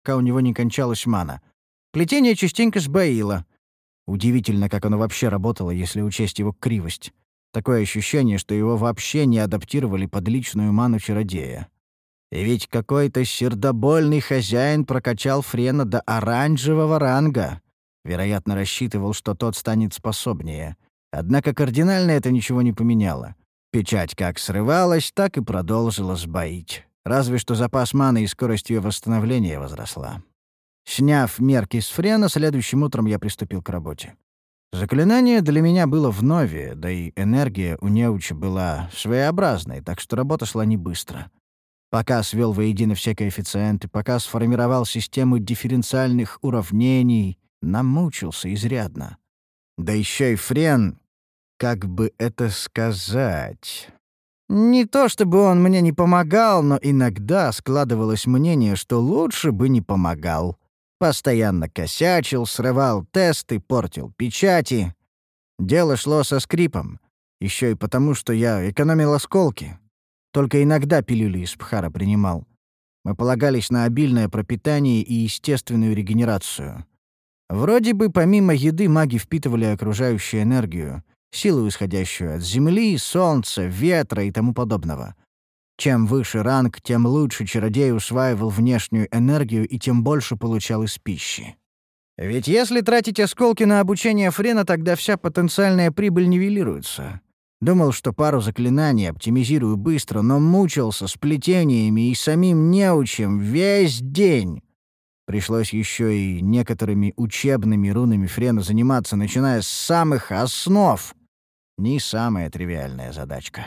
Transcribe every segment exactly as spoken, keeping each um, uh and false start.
пока у него не кончалась мана. Плетение частенько сбоило. Удивительно, как оно вообще работало, если учесть его кривость. Такое ощущение, что его вообще не адаптировали под личную ману чародея. И ведь какой-то сердобольный хозяин прокачал Френа до оранжевого ранга. Вероятно, рассчитывал, что тот станет способнее. Однако кардинально это ничего не поменяло. Печать как срывалась, так и продолжила сбоить. Разве что запас маны и скорость ее восстановления возросла. Сняв мерки с Френа, следующим утром я приступил к работе. Заклинание для меня было вновь, да и энергия у неуча была своеобразной, так что работа шла не быстро. Пока свел воедино все коэффициенты, пока сформировал систему дифференциальных уравнений, намучился изрядно. Да еще и Френ, как бы это сказать... Не то чтобы он мне не помогал, но иногда складывалось мнение, что лучше бы не помогал. Постоянно косячил, срывал тесты, портил печати. Дело шло со скрипом. Еще и потому, что я экономил осколки. Только иногда пилюли из пхара принимал. Мы полагались на обильное пропитание и естественную регенерацию. Вроде бы помимо еды маги впитывали окружающую энергию, силу, исходящую от земли, солнца, ветра и тому подобного. Чем выше ранг, тем лучше чародей усваивал внешнюю энергию и тем больше получал из пищи. Ведь если тратить осколки на обучение Френа, тогда вся потенциальная прибыль нивелируется. Думал, что пару заклинаний оптимизирую быстро, но мучился с плетениями и самим неучем весь день. Пришлось еще и некоторыми учебными рунами Френа заниматься, начиная с самых основ. Не самая тривиальная задачка.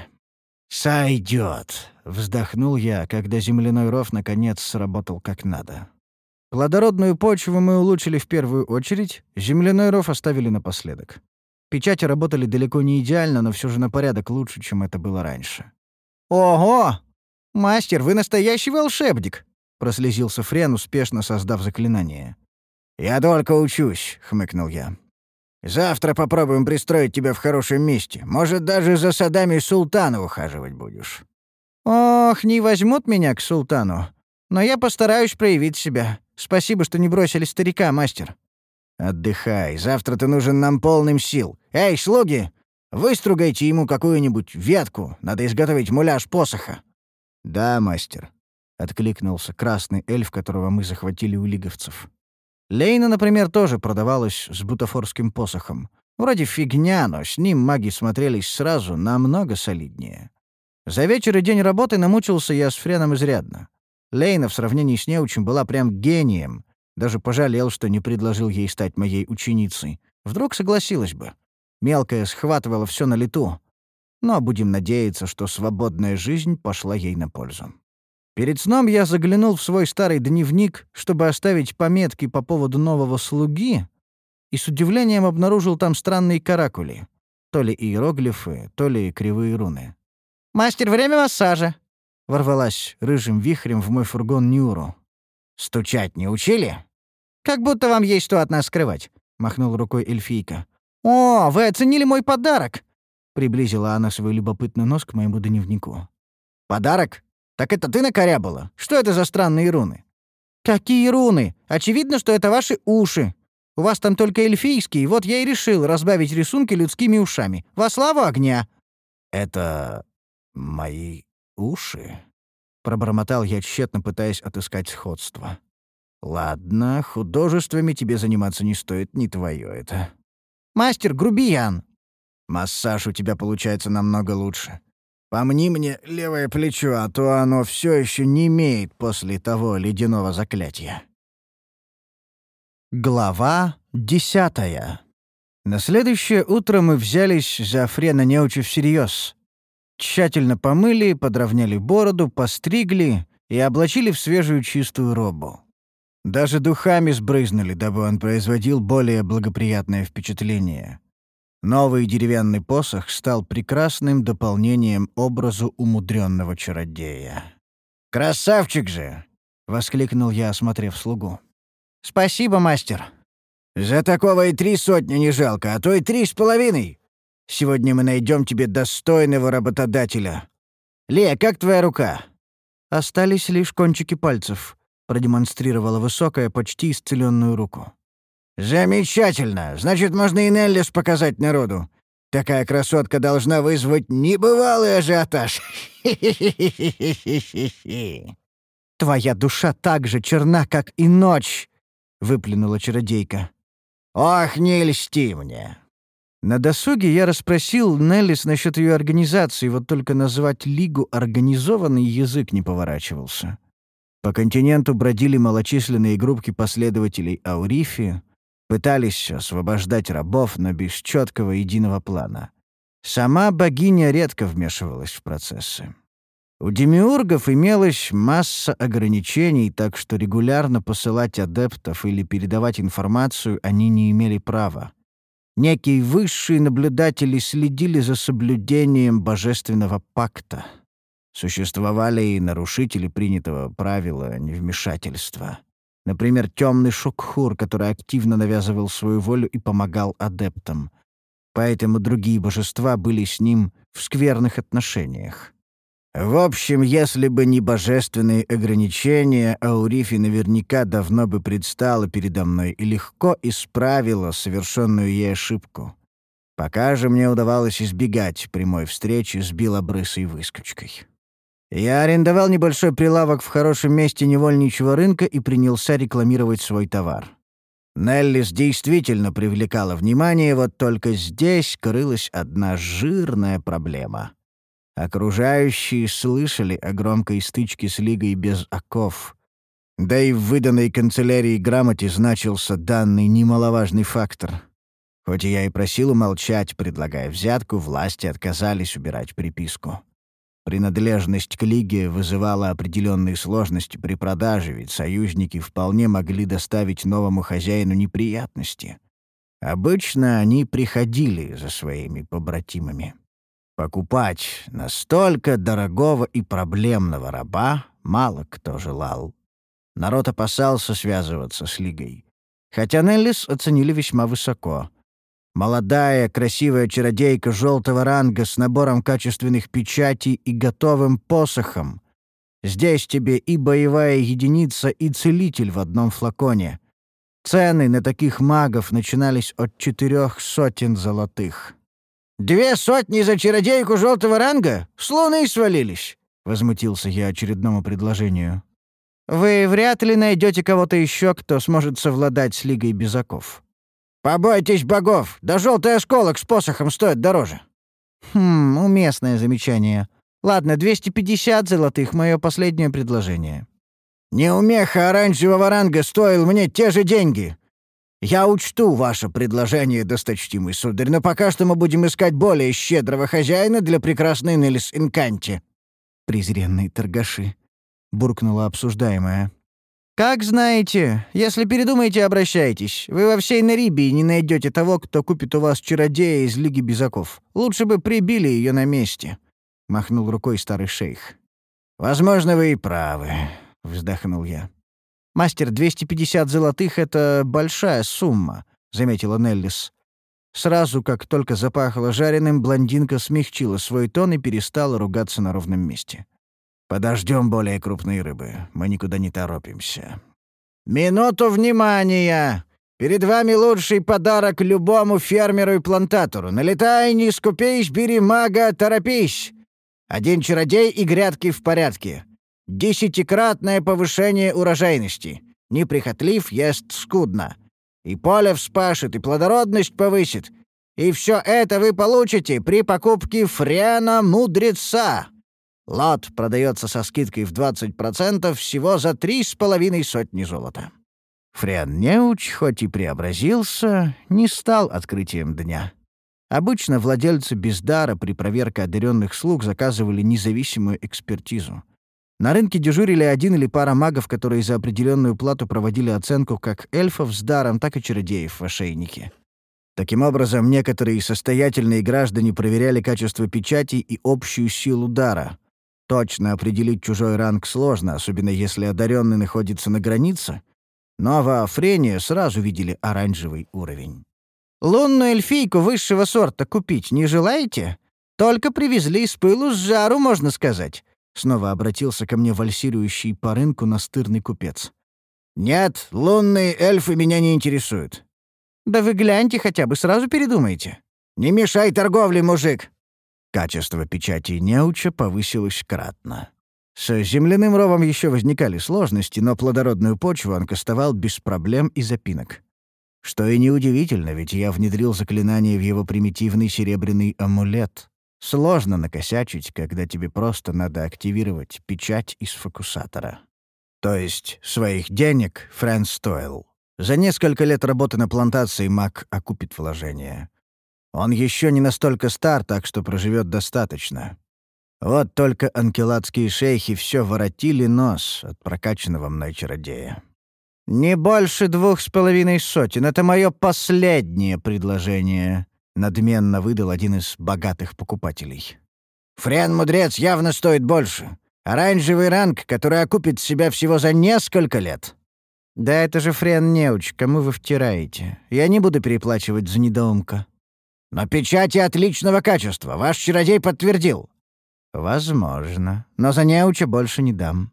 «Сойдет», — вздохнул я, когда земляной ров наконец сработал как надо. Плодородную почву мы улучшили в первую очередь, земляной ров оставили напоследок. Печати работали далеко не идеально, но все же на порядок лучше, чем это было раньше. «Ого! Мастер, вы настоящий волшебник!» — прослезился Френ, успешно создав заклинание. «Я только учусь», — хмыкнул я. «Завтра попробуем пристроить тебя в хорошем месте. Может, даже за садами султана ухаживать будешь». «Ох, не возьмут меня к султану. Но я постараюсь проявить себя. Спасибо, что не бросили старика, мастер». «Отдыхай. Завтра ты нужен нам полным сил. Эй, слуги! Выстругайте ему какую-нибудь ветку. Надо изготовить муляж посоха». «Да, мастер», — откликнулся красный эльф, которого мы захватили у лиговцев. Лейна, например, тоже продавалась с бутафорским посохом. Вроде фигня, но с ним маги смотрелись сразу намного солиднее. За вечер и день работы намучился я с Френом изрядно. Лейна в сравнении с неучем была прям гением. Даже пожалел, что не предложил ей стать моей ученицей. Вдруг согласилась бы. Мелкая схватывала все на лету. Но будем надеяться, что свободная жизнь пошла ей на пользу. Перед сном я заглянул в свой старый дневник, чтобы оставить пометки по поводу нового слуги, и с удивлением обнаружил там странные каракули. То ли иероглифы, то ли кривые руны. «Мастер, время массажа!» — ворвалась рыжим вихрем в мой фургон Нюру. «Стучать не учили?» «Как будто вам есть что от нас скрывать», — махнул рукой эльфийка. «О, вы оценили мой подарок!» — приблизила она свой любопытный нос к моему дневнику. «Подарок? Так это ты накорябала? Что это за странные руны?» «Какие руны? Очевидно, что это ваши уши. У вас там только эльфийские, вот я и решил разбавить рисунки людскими ушами. Во славу огня!» «Это мои уши?» — пробормотал я, тщетно пытаясь отыскать сходство. «Ладно, художествами тебе заниматься не стоит, не твое это». «Мастер, грубиян!» «Массаж у тебя получается намного лучше. Помни мне левое плечо, а то оно все еще немеет после того ледяного заклятия». Глава десятая. На следующее утро мы взялись за Френа неуча всерьез. Тщательно помыли, подровняли бороду, постригли и облачили в свежую чистую робу. Даже духами сбрызнули, дабы он производил более благоприятное впечатление. Новый деревянный посох стал прекрасным дополнением образу умудренного чародея. «Красавчик же!» — воскликнул я, осмотрев слугу. «Спасибо, мастер». «За такого и три сотни не жалко, а то и три с половиной. Сегодня мы найдем тебе достойного работодателя. Лея, как твоя рука?» «Остались лишь кончики пальцев. продемонстрировала высокая, почти исцеленную руку. «Замечательно! Значит, можно и Неллис показать народу. Такая красотка должна вызвать небывалый ажиотаж. «Твоя душа так же черна, как и ночь!» — выплюнула чародейка. «Ох, не льсти мне!» На досуге я расспросил Неллис насчет ее организации, вот только назвать Лигу организованный язык не поворачивался. По континенту бродили малочисленные группки последователей Аурифи, пытались освобождать рабов, но без четкого единого плана. Сама богиня редко вмешивалась в процессы. У демиургов имелась масса ограничений, так что регулярно посылать адептов или передавать информацию они не имели права. Некие высшие наблюдатели следили за соблюдением божественного пакта. Существовали и нарушители принятого правила невмешательства. Например, темный Шукхур, который активно навязывал свою волю и помогал адептам. Поэтому другие божества были с ним в скверных отношениях. В общем, если бы не божественные ограничения, Аурифи наверняка давно бы предстала передо мной и легко исправила совершенную ей ошибку. Пока же мне удавалось избегать прямой встречи с белобрысой выскочкой. Я арендовал небольшой прилавок в хорошем месте невольничьего рынка и принялся рекламировать свой товар. Неллис действительно привлекала внимание, вот только здесь крылась одна жирная проблема. Окружающие слышали о громкой стычке с Лигой без оков. Да и в выданной канцелярии грамоте значился данный немаловажный фактор. Хоть я и просил умолчать, предлагая взятку, власти отказались убирать приписку. Принадлежность к Лиге вызывала определенные сложности при продаже, ведь союзники вполне могли доставить новому хозяину неприятности. Обычно они приходили за своими побратимами. Покупать настолько дорогого и проблемного раба мало кто желал. Народ опасался связываться с Лигой. Хотя Неллис оценили весьма высоко. Молодая, красивая чародейка желтого ранга с набором качественных печатей и готовым посохом. Здесь тебе и боевая единица, и целитель в одном флаконе. Цены на таких магов начинались от четырех сотен золотых. «Две сотни за чародейку желтого ранга? С луны свалились!» — возмутился я очередному предложению. «Вы вряд ли найдете кого-то еще, кто сможет совладать с Лигой без оков». «Побойтесь богов! Да желтый осколок с посохом стоит дороже!» «Хм, уместное замечание. Ладно, двести пятьдесят золотых — мое последнее предложение». «Неумеха оранжевого ранга стоил мне те же деньги. Я учту ваше предложение, досточтимый сударь, но пока что мы будем искать более щедрого хозяина для прекрасной Неллис Инканти». «Презренные торгаши», — буркнула обсуждаемая. «Как знаете, если передумаете, обращайтесь. Вы во всей Нарибии не найдете того, кто купит у вас чародея из Лиги без оков. Лучше бы прибили ее на месте», — махнул рукой старый шейх. «Возможно, вы и правы», — вздохнул я. «Мастер, двести пятьдесят золотых — это большая сумма», — заметила Неллис. Сразу, как только запахло жареным, блондинка смягчила свой тон и перестала ругаться на ровном месте. «Подождем более крупной рыбы. Мы никуда не торопимся». «Минуту внимания! Перед вами лучший подарок любому фермеру и плантатору. Налетай, не скупись, бери мага, торопись! Один чародей и грядки в порядке. Десятикратное повышение урожайности. Неприхотлив, ест скудно. И поле вспашет, и плодородность повысит. И все это вы получите при покупке Френа Мудреца. Лот продается со скидкой в двадцать процентов всего за три с половиной сотни золота». Френ Неуч, хоть и преобразился, не стал открытием дня. Обычно владельцы бездара при проверке одаренных слуг заказывали независимую экспертизу. На рынке дежурили один или пара магов, которые за определенную плату проводили оценку как эльфов с даром, так и чародеев в ошейнике. Таким образом, некоторые состоятельные граждане проверяли качество печатей и общую силу дара. Точно определить чужой ранг сложно, особенно если одаренный находится на границе, но в Афрене сразу видели оранжевый уровень. «Лунную эльфийку высшего сорта купить не желаете? Только привезли с пылу с жару, можно сказать. Снова обратился ко мне вальсирующий по рынку настырный купец. «Нет, лунные эльфы меня не интересуют». «Да вы гляньте хотя бы, сразу передумайте». «Не мешай торговле, мужик!» Качество печати неуча повысилось кратно. С земляным ровом еще возникали сложности, но плодородную почву он кастовал без проблем и запинок. Что и неудивительно, ведь я внедрил заклинание в его примитивный серебряный амулет. Сложно накосячить, когда тебе просто надо активировать печать из фокусатора. То есть своих денег Фрэнс стоил. За несколько лет работы на плантации маг окупит вложения. Он еще не настолько стар, так что проживет достаточно. Вот только анкеладские шейхи все воротили нос от прокачанного мной чародея. «Не больше двух с половиной сотен. Это мое последнее предложение», — надменно выдал один из богатых покупателей. «Френ-мудрец явно стоит больше. Оранжевый ранг, который окупит себя всего за несколько лет». «Да это же Френ-неуч, кому вы втираете? Я не буду переплачивать за недоумка». «Но печати отличного качества. Ваш чародей подтвердил». «Возможно. Но за неуча больше не дам».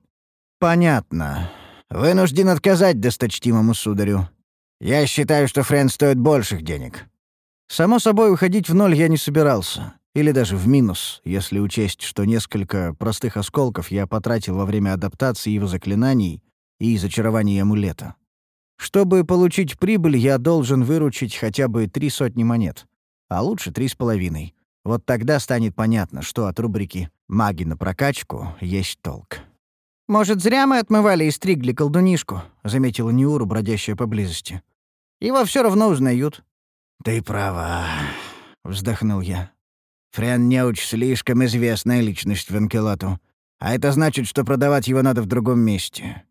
«Понятно. Вынужден отказать досточтимому сударю. Я считаю, что Френ стоит больших денег». Само собой, уходить в ноль я не собирался. Или даже в минус, если учесть, что несколько простых осколков я потратил во время адаптации его заклинаний и зачарования амулета. Чтобы получить прибыль, я должен выручить хотя бы три сотни монет. А лучше три с половиной. Вот тогда станет понятно, что от рубрики «Маги на прокачку» есть толк. «Может, зря мы отмывали и стригли колдунишку», — заметила Ниуру, бродящая поблизости. «Его все равно узнают». «Ты права», — вздохнул я. «Френ-неуч слишком известная личность в Анкелату, а это значит, что продавать его надо в другом месте.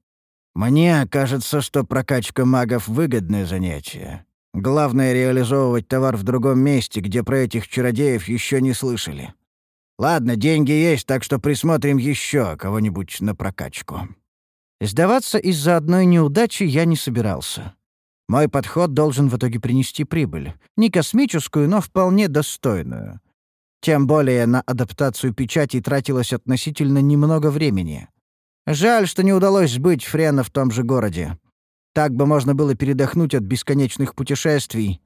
Мне кажется, что прокачка магов — выгодное занятие. Главное — реализовывать товар в другом месте, где про этих чародеев еще не слышали. Ладно, деньги есть, так что присмотрим еще кого-нибудь на прокачку». Сдаваться из-за одной неудачи я не собирался. Мой подход должен в итоге принести прибыль. Не космическую, но вполне достойную. Тем более на адаптацию печати тратилось относительно немного времени. Жаль, что не удалось сбыть Френа в том же городе. Так бы можно было передохнуть от бесконечных путешествий.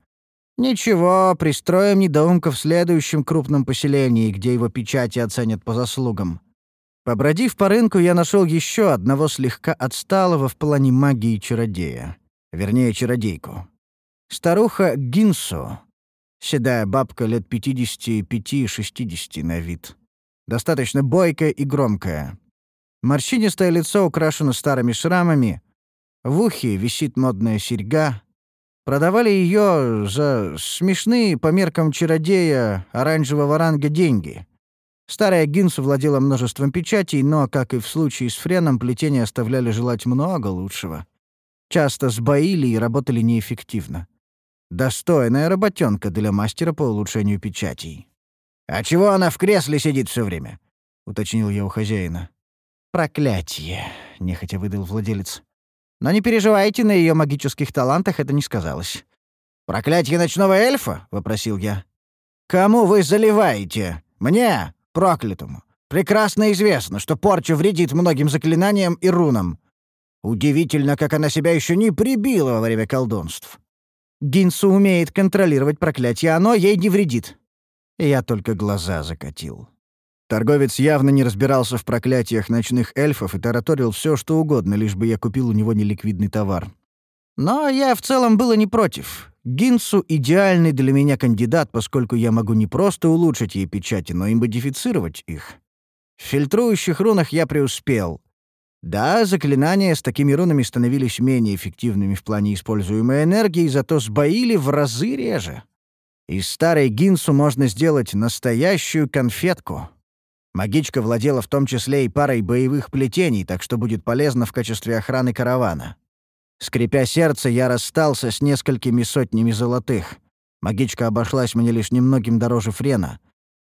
Ничего, пристроим недоумка в следующем крупном поселении, где его печати оценят по заслугам. Побродив по рынку, я нашел еще одного слегка отсталого в плане магии чародея. Вернее, чародейку. Старуха Гинсу. Седая бабка лет пятидесяти пяти-шестидесяти на вид. Достаточно бойкая и громкая. Морщинистое лицо украшено старыми шрамами. В ухе висит модная серьга. Продавали ее за смешные по меркам чародея оранжевого ранга деньги. Старая Гинсу владела множеством печатей, но, как и в случае с Френом, плетения оставляли желать много лучшего. Часто сбоили и работали неэффективно. Достойная работенка для мастера по улучшению печатей. «А чего она в кресле сидит все время?» — уточнил я у хозяина. «Проклятие!» — нехотя выдал владелец. «Но не переживайте, на ее магических талантах это не сказалось». «Проклятие ночного эльфа?» — вопросил я. «Кому вы заливаете? Мне, проклятому. Прекрасно известно, что порча вредит многим заклинаниям и рунам. Удивительно, как она себя еще не прибила во время колдунств». «Гинсу умеет контролировать проклятие, оно ей не вредит». Я только глаза закатил. Торговец явно не разбирался в проклятиях ночных эльфов и тараторил все, что угодно, лишь бы я купил у него неликвидный товар. Но я в целом был и не против. Гинсу — идеальный для меня кандидат, поскольку я могу не просто улучшить ей печати, но и модифицировать их. В фильтрующих рунах я преуспел. Да, заклинания с такими рунами становились менее эффективными в плане используемой энергии, зато сбоили в разы реже. Из старой Гинсу можно сделать настоящую конфетку. Магичка владела в том числе и парой боевых плетений, так что будет полезно в качестве охраны каравана. Скрипя сердце, я расстался с несколькими сотнями золотых. Магичка обошлась мне лишь немногим дороже Френа.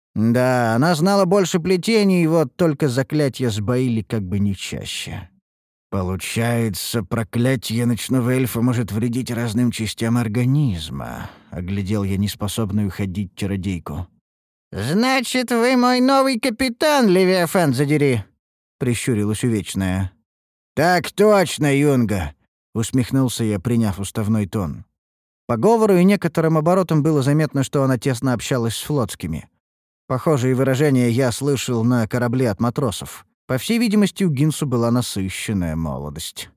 Да, она знала больше плетений, вот только заклятия сбоили как бы не чаще. «Получается, проклятие ночного эльфа может вредить разным частям организма», — оглядел я неспособную ходить чародейку. «Значит, вы мой новый капитан, Левиафан задери!» прищурилась увечная. «Так точно, Юнга!» — усмехнулся я, приняв уставной тон. По говору и некоторым оборотам было заметно, что она тесно общалась с флотскими. Похожие выражения я слышал на корабле от матросов. По всей видимости, у Гинсу была насыщенная молодость.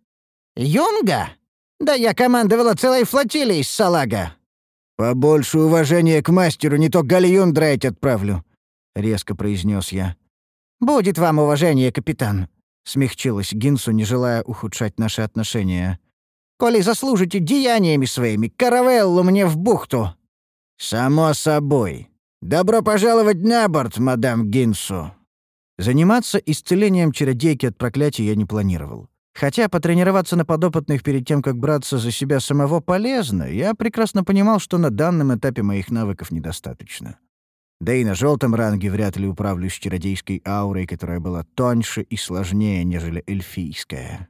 «Юнга? Да я командовала целой флотилией с Салага!» «Побольше уважения к мастеру, не то гальюн драть отправлю», — резко произнес я. «Будет вам уважение, капитан», — смягчилась Гинсу, не желая ухудшать наши отношения. «Коли заслужите деяниями своими, каравеллу мне в бухту». «Само собой. Добро пожаловать на борт, мадам Гинсу». Заниматься исцелением чародейки от проклятия я не планировал. Хотя потренироваться на подопытных перед тем, как браться за себя самого, полезно, я прекрасно понимал, что на данном этапе моих навыков недостаточно. Да и на желтом ранге вряд ли управлюсь чародейской аурой, которая была тоньше и сложнее, нежели эльфийская.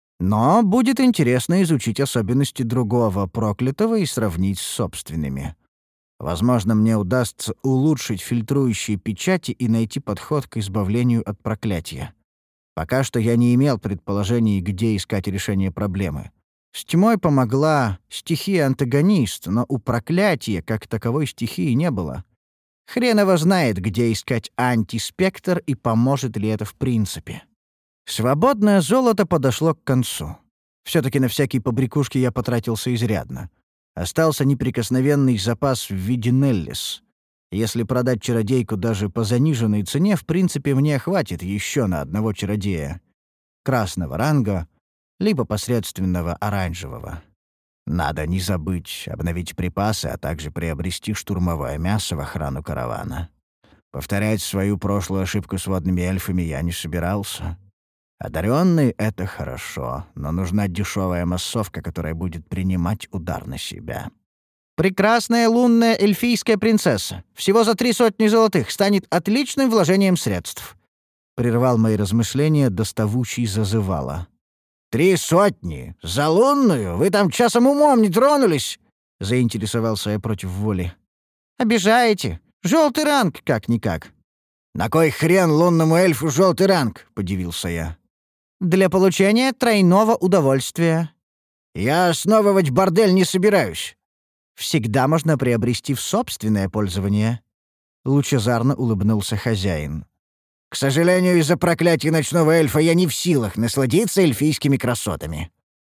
Но будет интересно изучить особенности другого проклятого и сравнить с собственными. Возможно, мне удастся улучшить фильтрующие печати и найти подход к избавлению от проклятия. Пока что я не имел предположений, где искать решение проблемы. С тьмой помогла стихия-антагонист, но у проклятия как таковой стихии не было. Хрен его знает, где искать антиспектр и поможет ли это в принципе. Свободное золото подошло к концу. Все-таки на всякие побрякушки я потратился изрядно. Остался неприкосновенный запас в виде Неллис. Если продать чародейку даже по заниженной цене, в принципе, мне хватит еще на одного чародея. Красного ранга, либо посредственного оранжевого. Надо не забыть обновить припасы, а также приобрести штурмовое мясо в охрану каравана. Повторять свою прошлую ошибку с водными эльфами я не собирался. Одаренный — это хорошо, но нужна дешевая массовка, которая будет принимать удар на себя. Прекрасная лунная эльфийская принцесса, всего за три сотни золотых, станет отличным вложением средств. Прервал мои размышления доставучий зазывало. «Три сотни? За лунную? Вы там часом умом не тронулись?» — заинтересовался я против воли. «Обижаете. Желтый ранг, как-никак». «На кой хрен лунному эльфу желтый ранг?» — подивился я. «Для получения тройного удовольствия». «Я основывать бордель не собираюсь». «Всегда можно приобрести в собственное пользование». Лучезарно улыбнулся хозяин. «К сожалению, из-за проклятия ночного эльфа я не в силах насладиться эльфийскими красотами».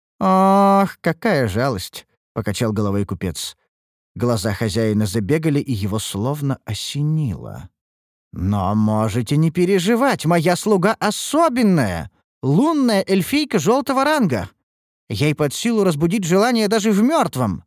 «Ох, какая жалость», — покачал головой купец. Глаза хозяина забегали, и его словно осенило. «Но можете не переживать, моя слуга особенная, лунная эльфийка желтого ранга. Ей под силу разбудить желание даже в мертвом».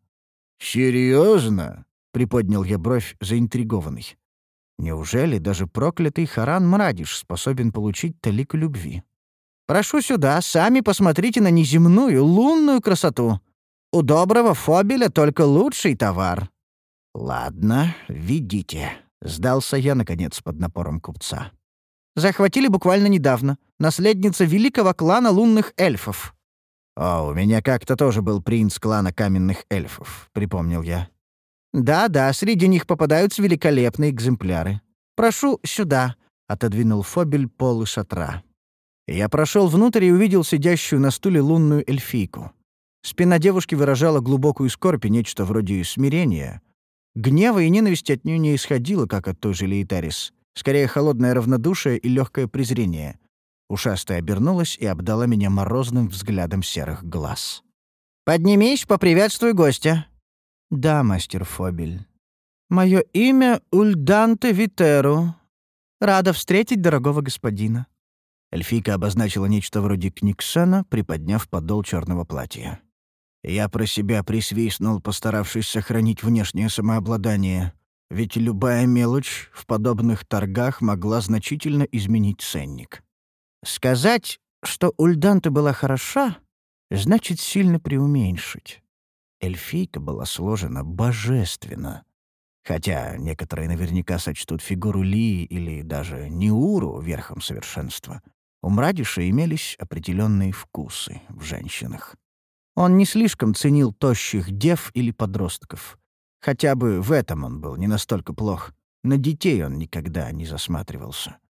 «Серьезно?» — приподнял я бровь, заинтригованный. «Неужели даже проклятый Харан Мрадиш способен получить талику любви? Прошу сюда, сами посмотрите на неземную, лунную красоту. У доброго Фобеля только лучший товар». «Ладно, ведите», — сдался я, наконец, под напором купца. «Захватили буквально недавно. Наследница великого клана лунных эльфов». «О, у меня как-то тоже был принц клана каменных эльфов», — припомнил я. «Да-да, среди них попадаются великолепные экземпляры. Прошу сюда», — отодвинул Фобель полы шатра. Я прошел внутрь и увидел сидящую на стуле лунную эльфийку. Спина девушки выражала глубокую скорбь и нечто вроде смирения. Гнева и ненависти от нее не исходило, как от той же Лейтарис. Скорее, холодное равнодушие и легкое презрение. Ушастая обернулась и обдала меня морозным взглядом серых глаз. «Поднимись, поприветствуй гостя». «Да, мастер Фобель. Мое имя Ульданте Витеру. Рада встретить дорогого господина». Эльфийка обозначила нечто вроде книгсена, приподняв подол черного платья. Я про себя присвистнул, постаравшись сохранить внешнее самообладание. Ведь любая мелочь в подобных торгах могла значительно изменить ценник. Сказать, что Ульданте была хороша, значит сильно преуменьшить. Эльфийка была сложена божественно. Хотя некоторые наверняка сочтут фигуру Лии или даже Неуру верхом совершенства. У Мрадиша имелись определенные вкусы в женщинах. Он не слишком ценил тощих дев или подростков. Хотя бы в этом он был не настолько плох. На детей он никогда не засматривался.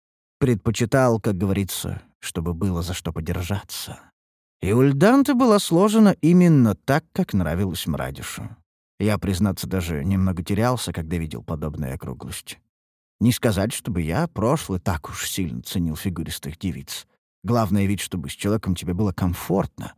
Предпочитал, как говорится, чтобы было за что подержаться. И Ульданте была сложена именно так, как нравилось Мрадишу. Я, признаться, даже немного терялся, когда видел подобные округлости. Не сказать, чтобы я прошлый так уж сильно ценил фигуристых девиц. Главное ведь, чтобы с человеком тебе было комфортно.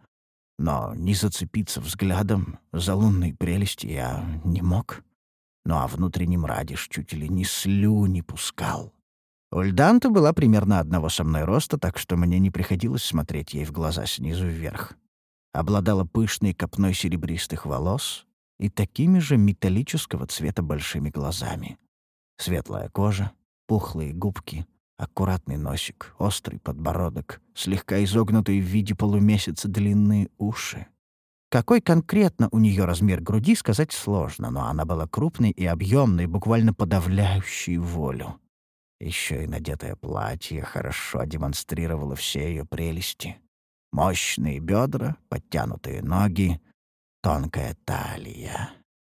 Но не зацепиться взглядом за лунной прелести я не мог. Ну а внутренний Мрадиш чуть ли не слюни пускал. Ульданте была примерно одного со мной роста, так что мне не приходилось смотреть ей в глаза снизу вверх. Обладала пышной копной серебристых волос и такими же металлического цвета большими глазами. Светлая кожа, пухлые губки, аккуратный носик, острый подбородок, слегка изогнутые в виде полумесяца длинные уши. Какой конкретно у нее размер груди, сказать сложно, но она была крупной и объемной, буквально подавляющей волю. Еще и надетое платье хорошо демонстрировало все ее прелести. Мощные бедра, подтянутые ноги, тонкая талия.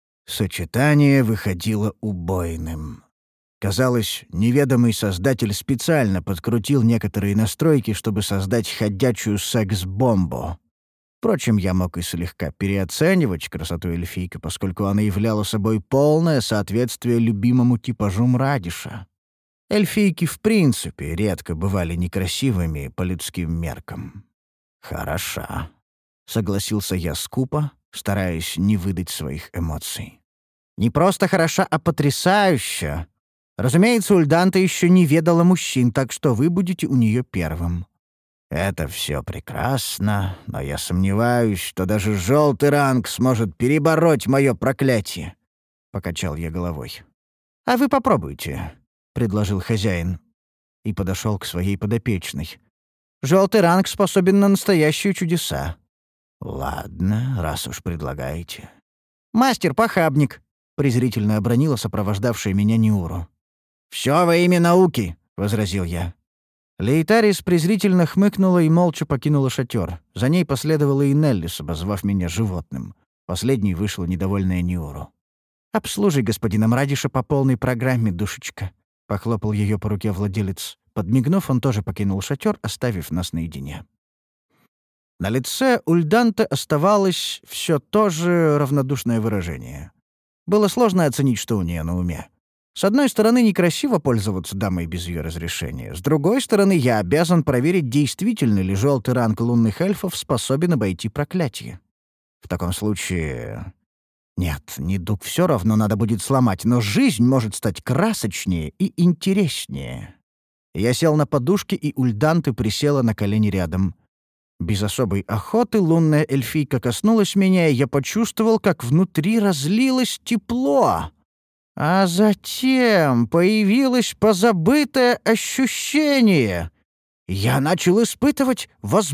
Сочетание выходило убойным. Казалось, неведомый создатель специально подкрутил некоторые настройки, чтобы создать ходячую секс-бомбу. Впрочем, я мог и слегка переоценивать красоту эльфийки, поскольку она являла собой полное соответствие любимому типажу Мрадиша. Эльфийки в принципе редко бывали некрасивыми по людским меркам. «Хороша», — согласился я скупо, стараясь не выдать своих эмоций. «Не просто хороша, а потрясающая. Разумеется, Ульданте еще не ведала мужчин, так что вы будете у нее первым». «Это все прекрасно, но я сомневаюсь, что даже желтый ранг сможет перебороть мое проклятие», — покачал я головой. «А вы попробуйте», — предложил хозяин и подошел к своей подопечной. «Желтый ранг способен на настоящие чудеса». «Ладно, раз уж предлагаете». «Мастер-похабник», — презрительно обронила сопровождавшая меня Ниуру. «Все во имя науки», — возразил я. Лейтарис презрительно хмыкнула и молча покинула шатер. За ней последовала и Неллис, обозвав меня животным. Последней вышла недовольная Ниуру. «Обслужи господина Мрадиша по полной программе, душечка», — похлопал ее по руке владелец. Подмигнув, он тоже покинул шатер, оставив нас наедине. На лице Ульданте оставалось все то же равнодушное выражение. Было сложно оценить, что у нее на уме. С одной стороны, некрасиво пользоваться дамой без ее разрешения. С другой стороны, я обязан проверить, действительно ли желтый ранг лунных эльфов способен обойти проклятие. В таком случае... Нет, недуг все равно надо будет сломать, но жизнь может стать красочнее и интереснее. Я сел на подушке, и Ульданте присела на колени рядом. Без особой охоты лунная эльфийка коснулась меня, и я почувствовал, как внутри разлилось тепло. А затем появилось позабытое ощущение. Я начал испытывать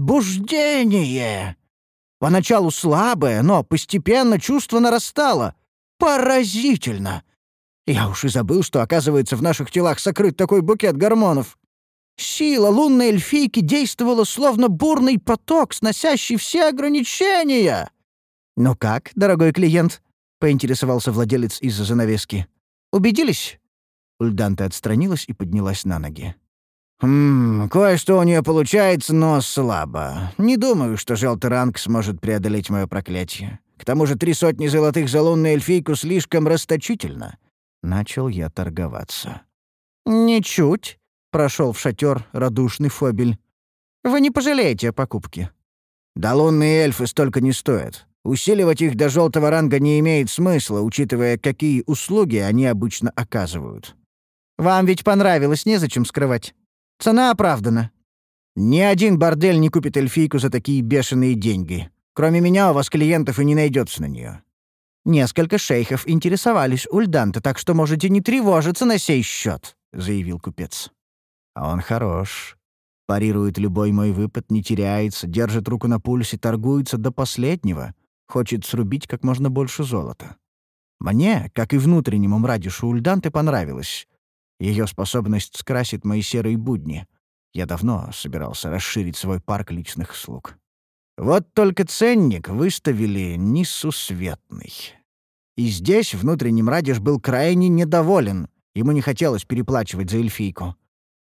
возбуждение. Поначалу слабое, но постепенно чувство нарастало. Поразительно! Я уж и забыл, что, оказывается, в наших телах сокрыт такой букет гормонов. Сила лунной эльфийки действовала словно бурный поток, сносящий все ограничения. «Ну как, дорогой клиент?» — поинтересовался владелец из-за занавески. «Убедились?» Ульданте отстранилась и поднялась на ноги. «Хм, кое-что у нее получается, но слабо. Не думаю, что желтый ранг сможет преодолеть мое проклятие. К тому же три сотни золотых за лунную эльфийку слишком расточительно». Начал я торговаться. «Ничуть», — прошел в шатер радушный Фобель. «Вы не пожалеете о покупке». «Да лунные эльфы столько не стоят. Усиливать их до желтого ранга не имеет смысла, учитывая, какие услуги они обычно оказывают». «Вам ведь понравилось, незачем скрывать. Цена оправдана. Ни один бордель не купит эльфийку за такие бешеные деньги. Кроме меня у вас клиентов и не найдется на нее. Несколько шейхов интересовались Ульданте, так что можете не тревожиться на сей счет», — заявил купец. «А он хорош. Парирует любой мой выпад, не теряется, держит руку на пульсе, торгуется до последнего, хочет срубить как можно больше золота. Мне, как и внутреннему Мрадишу Ульданте, понравилось. Ее способность скрасит мои серые будни. Я давно собирался расширить свой парк личных слуг. Вот только ценник выставили несусветный. И здесь внутренний Мрадиш был крайне недоволен. Ему не хотелось переплачивать за эльфийку.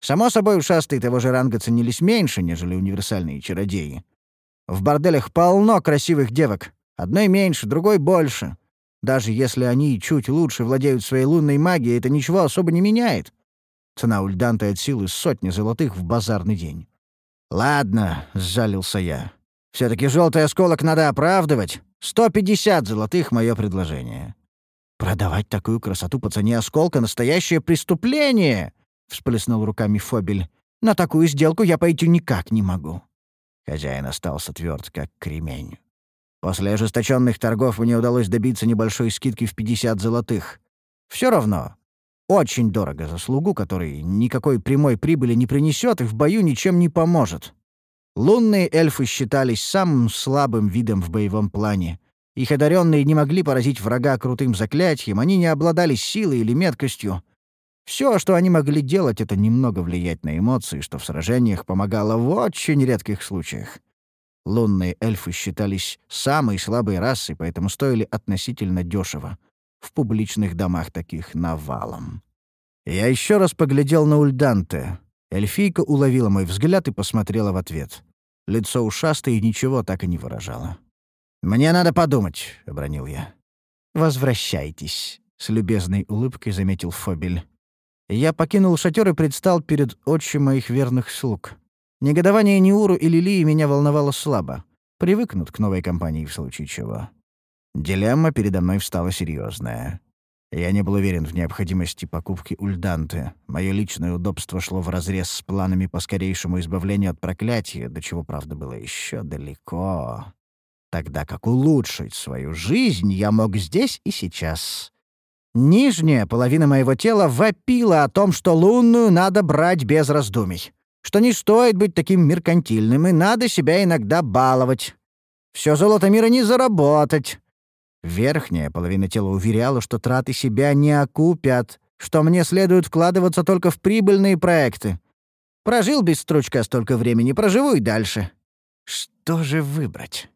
Само собой, ушастые того же ранга ценились меньше, нежели универсальные чародеи. В борделях полно красивых девок. Одной меньше, другой больше. Даже если они чуть лучше владеют своей лунной магией, это ничего особо не меняет. Цена ульданты от силы сотни золотых в базарный день. «Ладно», — сжалился я. «Все-таки желтый осколок надо оправдывать. Сто пятьдесят золотых — мое предложение». «Продавать такую красоту по цене осколка — настоящее преступление!» — всплеснул руками Фобель. «На такую сделку я пойти никак не могу». Хозяин остался тверд, как кремень. После ожесточенных торгов мне удалось добиться небольшой скидки в пятьдесят золотых. Все равно. Очень дорого за слугу, который никакой прямой прибыли не принесет и в бою ничем не поможет. Лунные эльфы считались самым слабым видом в боевом плане. Их одаренные не могли поразить врага крутым заклятием, они не обладали силой или меткостью. Все, что они могли делать, это немного влиять на эмоции, что в сражениях помогало в очень редких случаях. Лунные эльфы считались самой слабой расой, поэтому стоили относительно дешево. В публичных домах таких навалом. Я еще раз поглядел на Ульданте. Эльфийка уловила мой взгляд и посмотрела в ответ. Лицо ушастое ничего так и не выражало. «Мне надо подумать», — обронил я. «Возвращайтесь», — с любезной улыбкой заметил Фобель. Я покинул шатер и предстал перед очи моих верных слуг. Негодование Ниуру и Лилии меня волновало слабо. Привыкнут к новой компании в случае чего. Дилемма передо мной встала серьезная. Я не был уверен в необходимости покупки Ульданты. Мое личное удобство шло вразрез с планами по скорейшему избавлению от проклятия, до чего, правда, было еще далеко. Тогда как улучшить свою жизнь я мог здесь и сейчас. Нижняя половина моего тела вопила о том, что лунную надо брать без раздумий, что не стоит быть таким меркантильным и надо себя иногда баловать. Все золото мира не заработать. Верхняя половина тела уверяла, что траты себя не окупят, что мне следует вкладываться только в прибыльные проекты. Прожил без стручка столько времени, проживу и дальше. Что же выбрать?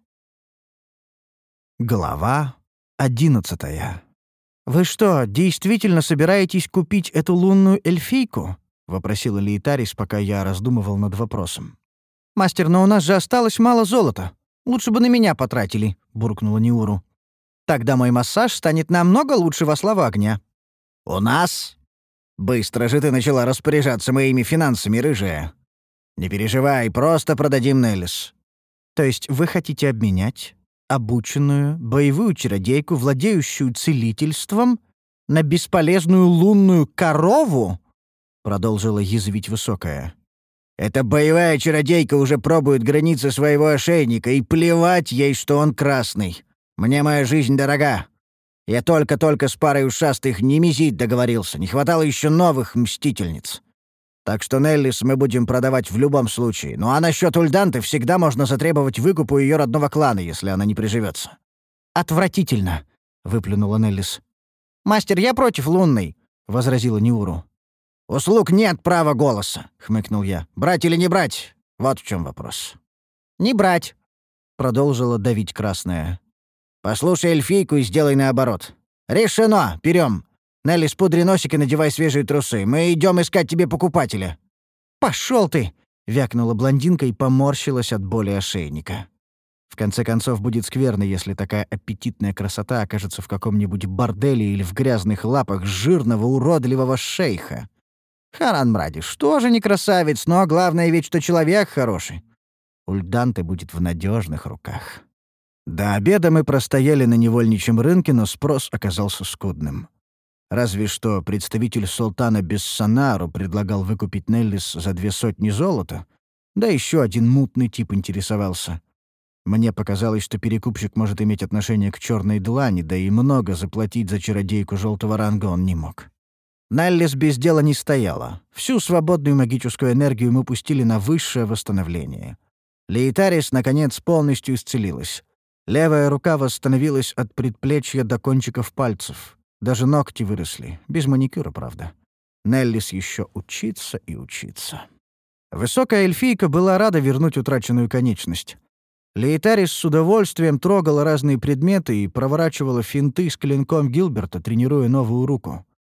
Глава одиннадцатая. «Вы что, действительно собираетесь купить эту лунную эльфийку?» — вопросила Лейтарис, пока я раздумывал над вопросом. «Мастер, но у нас же осталось мало золота. Лучше бы на меня потратили», — буркнула Ниуру. «Тогда мой массаж станет намного лучше во славу огня». «У нас? Быстро же ты начала распоряжаться моими финансами, рыжая. Не переживай, просто продадим Неллис». «То есть вы хотите обменять обученную боевую чародейку, владеющую целительством, на бесполезную лунную корову?» — продолжила язвить Высокая. «Эта боевая чародейка уже пробует границы своего ошейника, и плевать ей, что он красный. Мне моя жизнь дорога. Я только-только с парой ушастых немезид договорился, не хватало еще новых мстительниц. Так что Неллис мы будем продавать в любом случае. Ну а насчет Ульданты всегда можно затребовать выкуп у ее родного клана, если она не приживется». «Отвратительно», — выплюнула Неллис. «Мастер, я против лунной», — возразила Ниуру. «У слуг нет права голоса», — хмыкнул я. «Брать или не брать? Вот в чем вопрос». «Не брать», — продолжила давить красная. «Послушай эльфийку и сделай наоборот. Решено, берем. Нелли, спудри носик и надевай свежие трусы. Мы идем искать тебе покупателя». «Пошел ты!» — вякнула блондинка и поморщилась от боли ошейника. В конце концов, будет скверно, если такая аппетитная красота окажется в каком-нибудь борделе или в грязных лапах жирного уродливого шейха. Харан Мрадиш тоже не красавец, но главное ведь, что человек хороший. Ульданте будет в надежных руках. До обеда мы простояли на невольничьем рынке, но спрос оказался скудным. Разве что представитель султана Бессанару предлагал выкупить Неллис за две сотни золота, да еще один мутный тип интересовался. Мне показалось, что перекупщик может иметь отношение к черной длани, да и много заплатить за чародейку желтого ранга он не мог. Неллис без дела не стояла. Всю свободную магическую энергию мы пустили на высшее восстановление. Лейтарис, наконец, полностью исцелилась. Левая рука восстановилась от предплечья до кончиков пальцев. Даже ногти выросли. Без маникюра, правда. Неллис еще учиться и учиться. Высокая эльфийка была рада вернуть утраченную конечность. Лейтарис с удовольствием трогала разные предметы и проворачивала финты с клинком Гилберта, тренируя новую руку.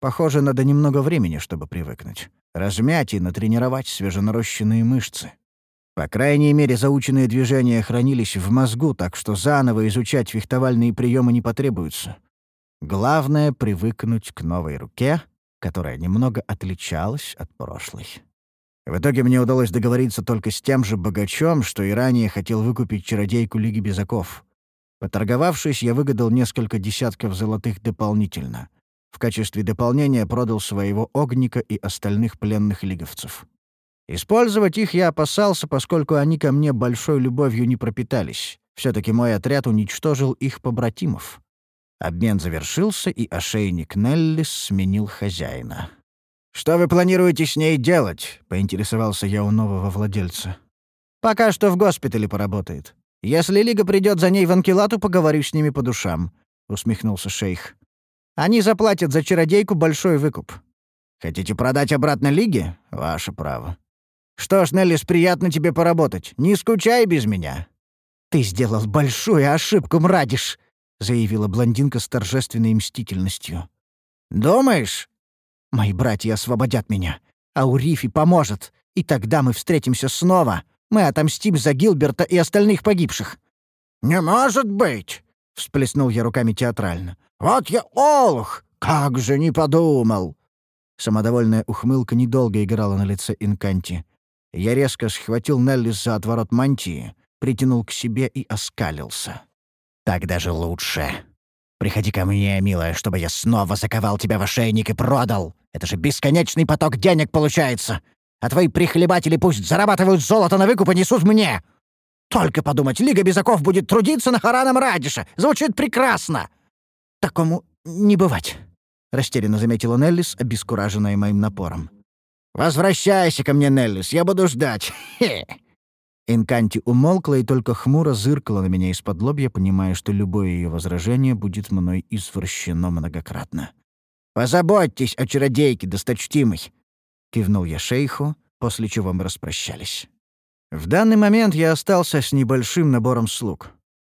Похоже, надо немного времени, чтобы привыкнуть. Размять и натренировать свеженарощенные мышцы. По крайней мере, заученные движения хранились в мозгу, так что заново изучать фехтовальные приемы не потребуется. Главное — привыкнуть к новой руке, которая немного отличалась от прошлой. В итоге мне удалось договориться только с тем же богачом, что и ранее хотел выкупить чародейку Лиги Безаков. Поторговавшись, я выгадал несколько десятков золотых дополнительно. В качестве дополнения продал своего огника и остальных пленных лиговцев. Использовать их я опасался, поскольку они ко мне большой любовью не пропитались. Все-таки мой отряд уничтожил их побратимов. Обмен завершился, и ошейник Неллис сменил хозяина. «Что вы планируете с ней делать?» — поинтересовался я у нового владельца. «Пока что в госпитале поработает. Если Лига придет за ней в Анкелату, поговорю с ними по душам», — усмехнулся шейх. «Они заплатят за чародейку большой выкуп. Хотите продать обратно Лиге? Ваше право. Что ж, Неллис, приятно тебе поработать. Не скучай без меня». «Ты сделал большую ошибку, мрадиш», — заявила блондинка с торжественной мстительностью. «Думаешь?» «Мои братья освободят меня, а Урифи поможет, и тогда мы встретимся снова. Мы отомстим за Гилберта и остальных погибших». «Не может быть!» — всплеснул я руками театрально. «Вот я олух! Как же не подумал!» Самодовольная ухмылка недолго играла на лице Инканти. Я резко схватил Неллис за отворот мантии, притянул к себе и оскалился. «Так даже лучше. Приходи ко мне, милая, чтобы я снова заковал тебя в ошейник и продал. Это же бесконечный поток денег получается. А твои прихлебатели пусть зарабатывают золото на выкуп и несут мне. Только подумать, Лига Безаков будет трудиться на Хараном Радише. Звучит прекрасно!» «Такому не бывать», — растерянно заметила Неллис, обескураженная моим напором. «Возвращайся ко мне, Неллис, я буду ждать. Хе!» Инканти умолкла и только хмуро зыркала на меня из-под лобья, понимая, что любое ее возражение будет мной извращено многократно. «Позаботьтесь о чародейке, досточтимой!» — кивнул я шейху, после чего мы распрощались. В данный момент я остался с небольшим набором слуг.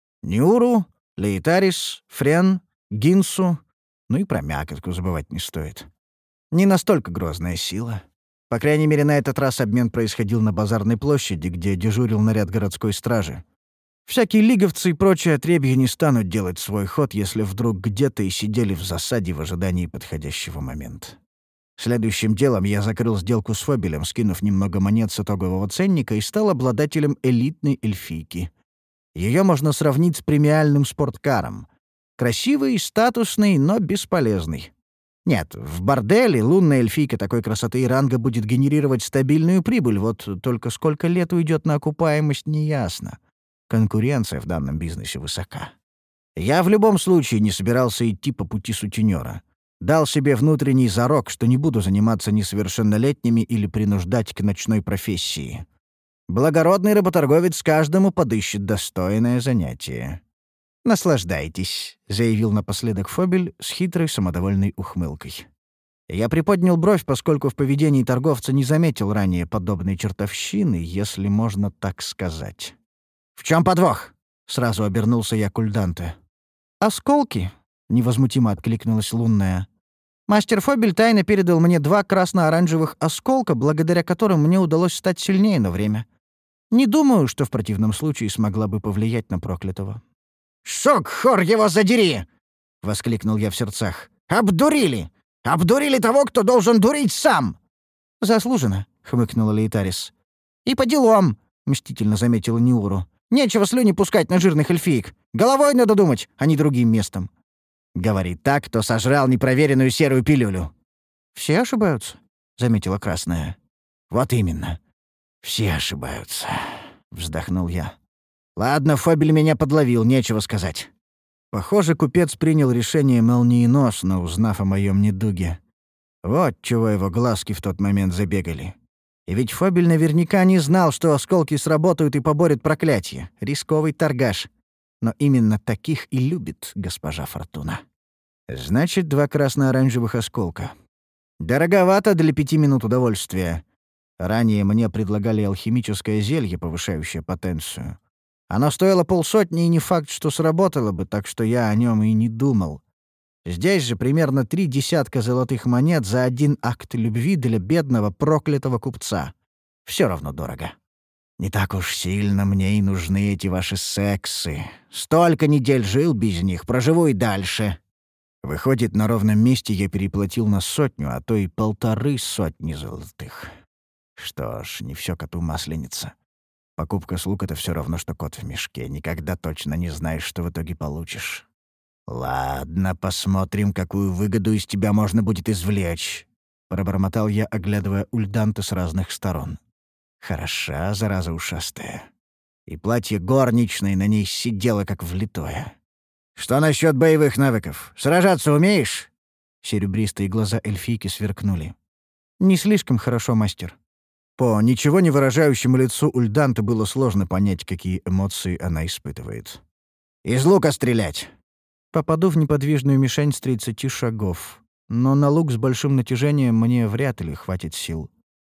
Ниуру, Лейтарис, Френ, Гинсу, ну и про мякотку забывать не стоит. Не настолько грозная сила. По крайней мере, на этот раз обмен происходил на базарной площади, где дежурил наряд городской стражи. Всякие лиговцы и прочие отребья не станут делать свой ход, если вдруг где-то и сидели в засаде в ожидании подходящего момента. Следующим делом я закрыл сделку с Фобелем, скинув немного монет с итогового ценника, и стал обладателем элитной эльфийки. Ее можно сравнить с премиальным спорткаром. Красивый, статусный, но бесполезный. Нет, в борделе лунная эльфийка такой красоты и ранга будет генерировать стабильную прибыль, вот только сколько лет уйдет на окупаемость, неясно. Конкуренция в данном бизнесе высока. Я в любом случае не собирался идти по пути сутенера. Дал себе внутренний зарок, что не буду заниматься несовершеннолетними или принуждать к ночной профессии. Благородный работорговец каждому подыщет достойное занятие. «Наслаждайтесь», — заявил напоследок Фобель с хитрой самодовольной ухмылкой. Я приподнял бровь, поскольку в поведении торговца не заметил ранее подобной чертовщины, если можно так сказать. «В чем подвох?» — сразу обернулся я к Ульданте. «Осколки», — невозмутимо откликнулась лунная. «Мастер Фобель тайно передал мне два красно-оранжевых осколка, благодаря которым мне удалось стать сильнее на время. Не думаю, что в противном случае смогла бы повлиять на проклятого». «Шок, хор его задери!» — воскликнул я в сердцах. «Обдурили! Обдурили того, кто должен дурить сам!» «Заслуженно», — хмыкнула Лейтарис. «И по делам», — мстительно заметила Ниуру. «Нечего слюни пускать на жирных эльфиек. Головой надо думать, а не другим местом». «Говорит так, кто сожрал непроверенную серую пилюлю». «Все ошибаются», — заметила Красная. «Вот именно. Все ошибаются», — вздохнул я. «Ладно, Фобель меня подловил, нечего сказать». Похоже, купец принял решение молниеносно, узнав о моем недуге. Вот чего его глазки в тот момент забегали. И ведь Фобель наверняка не знал, что осколки сработают и поборят проклятие. Рисковый торгаш. Но именно таких и любит госпожа Фортуна. Значит, два красно-оранжевых осколка. Дороговато для пяти минут удовольствия. Ранее мне предлагали алхимическое зелье, повышающее потенцию. Оно стоило полсотни, и не факт, что сработало бы, так что я о нем и не думал. Здесь же примерно три десятка золотых монет за один акт любви для бедного проклятого купца. Все равно дорого. Не так уж сильно мне и нужны эти ваши сексы. Столько недель жил без них, проживу и дальше. Выходит, на ровном месте я переплатил на сотню, а то и полторы сотни золотых. Что ж, не все коту масленица. Покупка слуг — это все равно, что кот в мешке. Никогда точно не знаешь, что в итоге получишь. «Ладно, посмотрим, какую выгоду из тебя можно будет извлечь», — пробормотал я, оглядывая Ульданта с разных сторон. «Хороша, зараза ушастая. И платье горничной на ней сидело, как влитое. Что насчет боевых навыков? Сражаться умеешь?» Серебристые глаза эльфийки сверкнули. «Не слишком хорошо, мастер». По ничего не выражающему лицу Ульданта было сложно понять, какие эмоции она испытывает. «Из лука стрелять!» Попаду в неподвижную мишень с тридцати шагов. Но на лук с большим натяжением мне вряд ли хватит сил.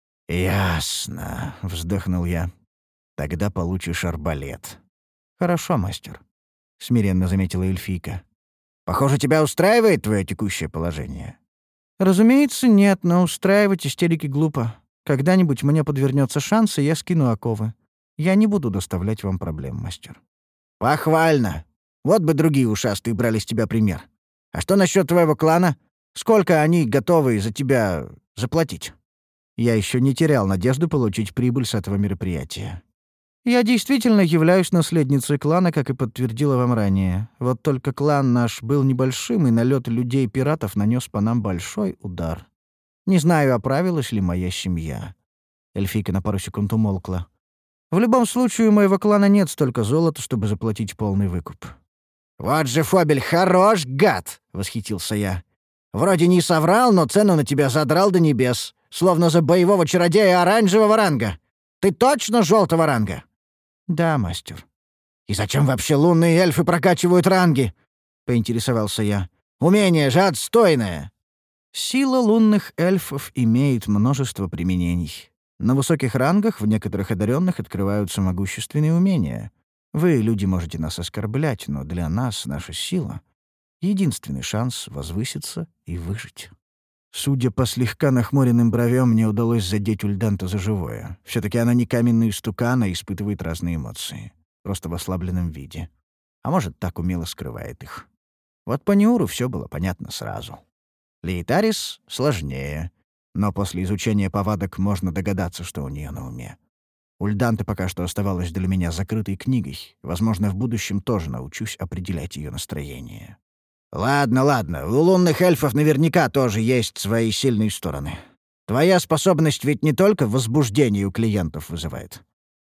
«Ясно», — вздохнул я. «Тогда получишь арбалет». «Хорошо, мастер», — смиренно заметила эльфийка. «Похоже, тебя устраивает твое текущее положение?» «Разумеется, нет, но устраивать истерики глупо. Когда-нибудь мне подвернется шанс, и я скину оковы. Я не буду доставлять вам проблем, мастер». «Похвально. Вот бы другие ушастые брали с тебя пример. А что насчет твоего клана? Сколько они готовы за тебя заплатить?» Я еще не терял надежды получить прибыль с этого мероприятия. «Я действительно являюсь наследницей клана, как и подтвердила вам ранее. Вот только клан наш был небольшим, и налет людей-пиратов нанес по нам большой удар. Не знаю, оправилась ли моя семья». Эльфийка на пару секунд умолкла. «В любом случае, у моего клана нет столько золота, чтобы заплатить полный выкуп». «Вот же Фобель, хорош, гад!» — восхитился я. «Вроде не соврал, но цену на тебя задрал до небес, словно за боевого чародея оранжевого ранга. Ты точно желтого ранга?» «Да, мастер». «И зачем вообще лунные эльфы прокачивают ранги?» — поинтересовался я. «Умение же отстойное!» Сила лунных эльфов имеет множество применений. На высоких рангах в некоторых одаренных открываются могущественные умения. Вы, люди, можете нас оскорблять, но для нас наша сила — единственный шанс возвыситься и выжить. Судя по слегка нахмуренным бровям, мне удалось задеть Ульданта за живое. Все-таки она не каменный истукан, а испытывает разные эмоции. Просто в ослабленном виде. А может, так умело скрывает их. Вот по Неуру все было понятно сразу. Лейтарис сложнее, но после изучения повадок можно догадаться, что у нее на уме. Ульданта пока что оставалась для меня закрытой книгой. Возможно, в будущем тоже научусь определять ее настроение. «Ладно, ладно, у лунных эльфов наверняка тоже есть свои сильные стороны. Твоя способность ведь не только возбуждение у клиентов вызывает.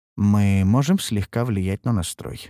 Мы можем слегка влиять на настрой».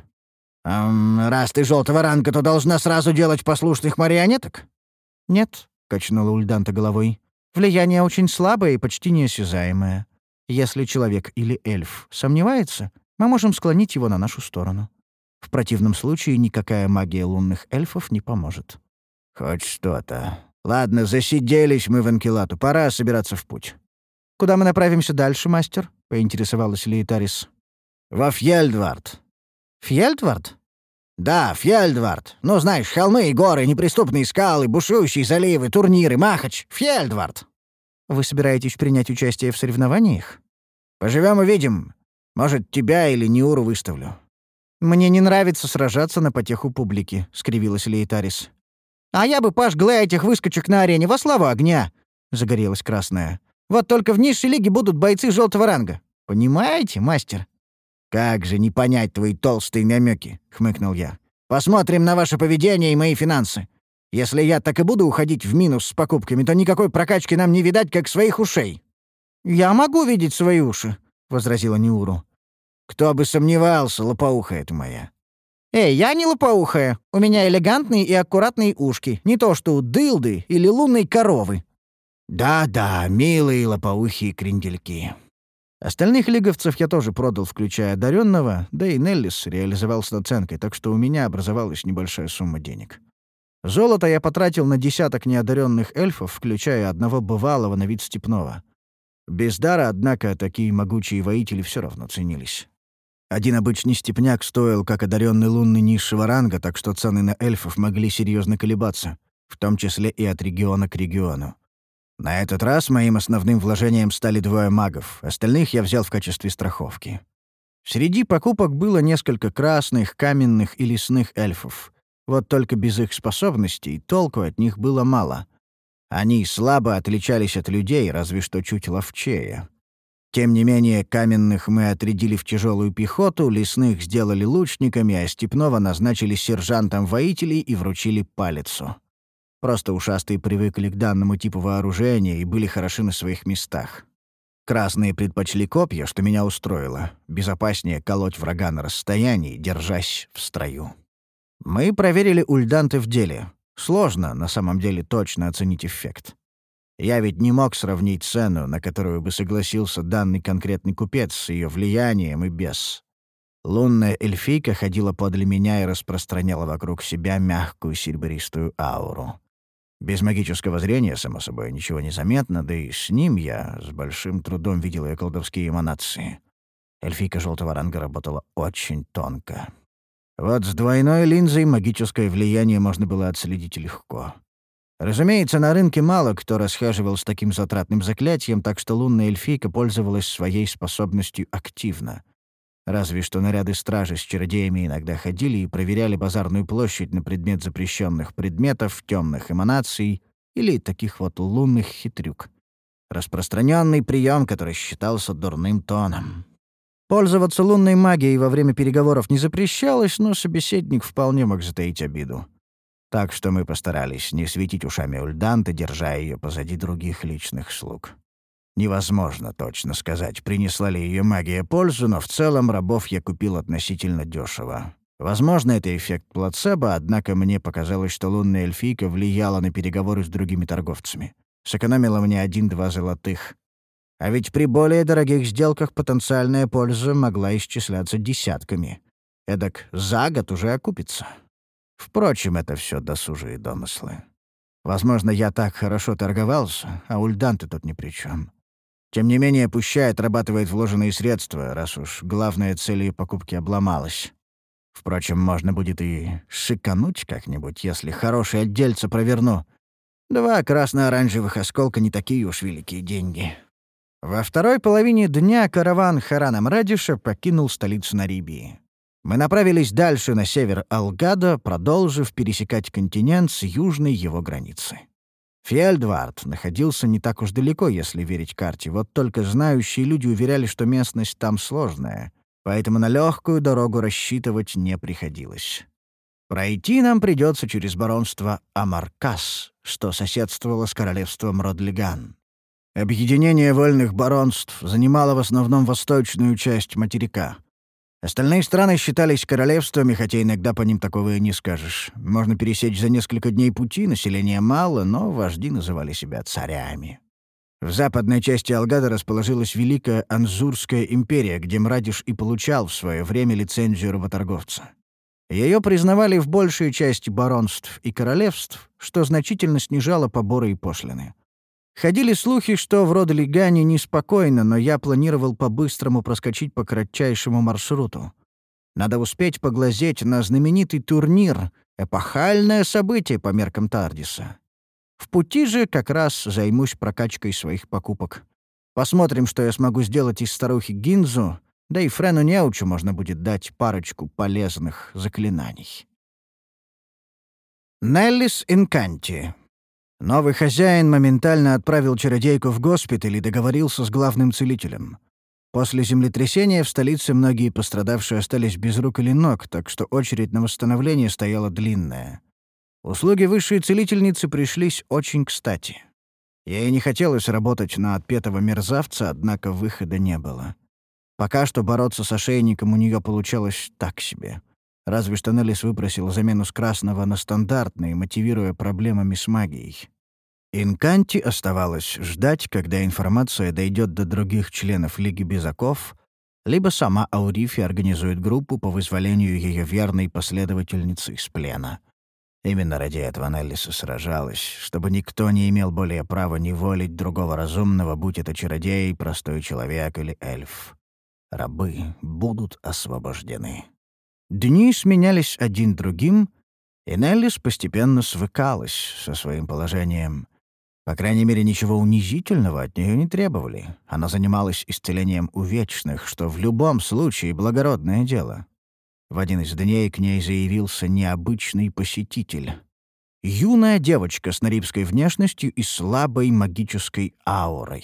«Эм, раз ты желтого ранга, то должна сразу делать послушных марионеток?» «Нет», — качнула Ульданта головой. «Влияние очень слабое и почти неосязаемое. Если человек или эльф сомневается, мы можем склонить его на нашу сторону. В противном случае никакая магия лунных эльфов не поможет». «Хоть что-то. Ладно, засиделись мы в Анкелату. Пора собираться в путь». «Куда мы направимся дальше, мастер?» — поинтересовалась Лейтарис. «Во Фьельдвард». «Фьельдвард?» «Да, Фьельдвард. Ну, знаешь, холмы и горы, неприступные скалы, бушующие заливы, турниры, Махач. Фьельдвард». «Вы собираетесь принять участие в соревнованиях?» «Поживем — увидим. Может, тебя или Неуру выставлю». «Мне не нравится сражаться на потеху публики», — скривилась Лейтарис. «А я бы пожгла этих выскочек на арене во славу огня», — загорелась Красная. «Вот только в низшей лиге будут бойцы желтого ранга. Понимаете, мастер?» «Как же не понять твои толстые намеки?» — хмыкнул я. «Посмотрим на ваше поведение и мои финансы. Если я так и буду уходить в минус с покупками, то никакой прокачки нам не видать, как своих ушей». «Я могу видеть свои уши», — возразила Неуру. «Кто бы сомневался, лопоухая ты моя». «Эй, я не лопоухая. У меня элегантные и аккуратные ушки, не то что у дылды или лунной коровы». «Да-да, милые лопоухие крендельки». Остальных лиговцев я тоже продал, включая одаренного, да и Неллис реализовал с наценкой, так что у меня образовалась небольшая сумма денег. Золото я потратил на десяток неодаренных эльфов, включая одного бывалого на вид степного. Без дара, однако, такие могучие воители все равно ценились. Один обычный степняк стоил как одаренный лунный низшего ранга, так что цены на эльфов могли серьезно колебаться. в том числе и от региона к региону. На этот раз моим основным вложением стали двое магов, остальных я взял в качестве страховки. Среди покупок было несколько красных, каменных и лесных эльфов. Вот только без их способностей толку от них было мало. Они слабо отличались от людей, разве что чуть ловчее. Тем не менее, каменных мы отрядили в тяжелую пехоту, лесных сделали лучниками, а степного назначили сержантом воителей и вручили палицу. Просто ушастые привыкли к данному типу вооружения и были хороши на своих местах. Красные предпочли копья, что меня устроило. Безопаснее колоть врага на расстоянии, держась в строю. Мы проверили ульданты в деле. Сложно, на самом деле, точно оценить эффект. Я ведь не мог сравнить цену, на которую бы согласился данный конкретный купец с ее влиянием и без. Лунная эльфийка ходила подле меня и распространяла вокруг себя мягкую серебристую ауру. Без магического зрения, само собой, ничего не заметно, да и с ним я с большим трудом видел ее колдовские эманации. Эльфийка желтого ранга работала очень тонко. Вот с двойной линзой магическое влияние можно было отследить легко. Разумеется, на рынке мало кто расхаживал с таким затратным заклятием, так что лунная эльфийка пользовалась своей способностью активно. Разве что наряды стражи с чародеями иногда ходили и проверяли базарную площадь на предмет запрещенных предметов, темных эманаций или таких вот лунных хитрюк. Распространенный прием, который считался дурным тоном. Пользоваться лунной магией во время переговоров не запрещалось, но собеседник вполне мог затаить обиду. Так что мы постарались не светить ушами Ульданты, держа ее позади других личных слуг. Невозможно точно сказать, принесла ли ее магия пользу, но в целом рабов я купил относительно дешево. Возможно, это эффект плацебо, однако мне показалось, что лунная эльфийка влияла на переговоры с другими торговцами. Сэкономила мне один-два золотых. А ведь при более дорогих сделках потенциальная польза могла исчисляться десятками. Эдак за год уже окупится. Впрочем, это все досужие домыслы. Возможно, я так хорошо торговался, а Ульданты тут ни при чем. Тем не менее, пущай отрабатывает вложенные средства, раз уж главная цель ее покупки обломалась. Впрочем, можно будет и шикануть как-нибудь, если хорошие отдельца проверну. Два красно-оранжевых осколка — не такие уж великие деньги. Во второй половине дня караван Харана Мрадиша покинул столицу Нарибии. Мы направились дальше на север Алгада, продолжив пересекать континент с южной его границы. Фьельдвард находился не так уж далеко, если верить карте, вот только знающие люди уверяли, что местность там сложная, поэтому на легкую дорогу рассчитывать не приходилось. Пройти нам придется через баронство Амаркас, что соседствовало с королевством Родлиган. Объединение вольных баронств занимало в основном восточную часть материка. Остальные страны считались королевствами, хотя иногда по ним такого и не скажешь. Можно пересечь за несколько дней пути, населения мало, но вожди называли себя царями. В западной части Алгада расположилась Великая Анзурская империя, где Мрадиш и получал в свое время лицензию работорговца. Ее признавали в большей части баронств и королевств, что значительно снижало поборы и пошлины. Ходили слухи, что в Родлигане неспокойно, но я планировал по-быстрому проскочить по кратчайшему маршруту. Надо успеть поглазеть на знаменитый турнир, эпохальное событие по меркам Тардиса. В пути же как раз займусь прокачкой своих покупок. Посмотрим, что я смогу сделать из старухи Гинзу, да и Френу Неучу можно будет дать парочку полезных заклинаний. Неллис Инканти. Новый хозяин моментально отправил чародейку в госпиталь и договорился с главным целителем. После землетрясения в столице многие пострадавшие остались без рук или ног, так что очередь на восстановление стояла длинная. Услуги высшей целительницы пришлись очень кстати. Ей не хотелось работать на отпетого мерзавца, однако выхода не было. Пока что бороться с ошейником у нее получалось так себе. Разве что Неллис выпросил замену с красного на стандартный, мотивируя проблемами с магией. Инканти оставалось ждать, когда информация дойдет до других членов Лиги Безаков, либо сама Аурифи организует группу по вызволению ее верной последовательницы из плена. Именно ради этого Неллис и сражалась, чтобы никто не имел более права неволить другого разумного, будь это чародей, простой человек или эльф. Рабы будут освобождены. Дни сменялись один другим, И Неллис постепенно свыкалась со своим положением. По крайней мере, ничего унизительного от нее не требовали. Она занималась исцелением увечных, что в любом случае благородное дело. В один из дней к ней заявился необычный посетитель. Юная девочка с нарибской внешностью и слабой магической аурой.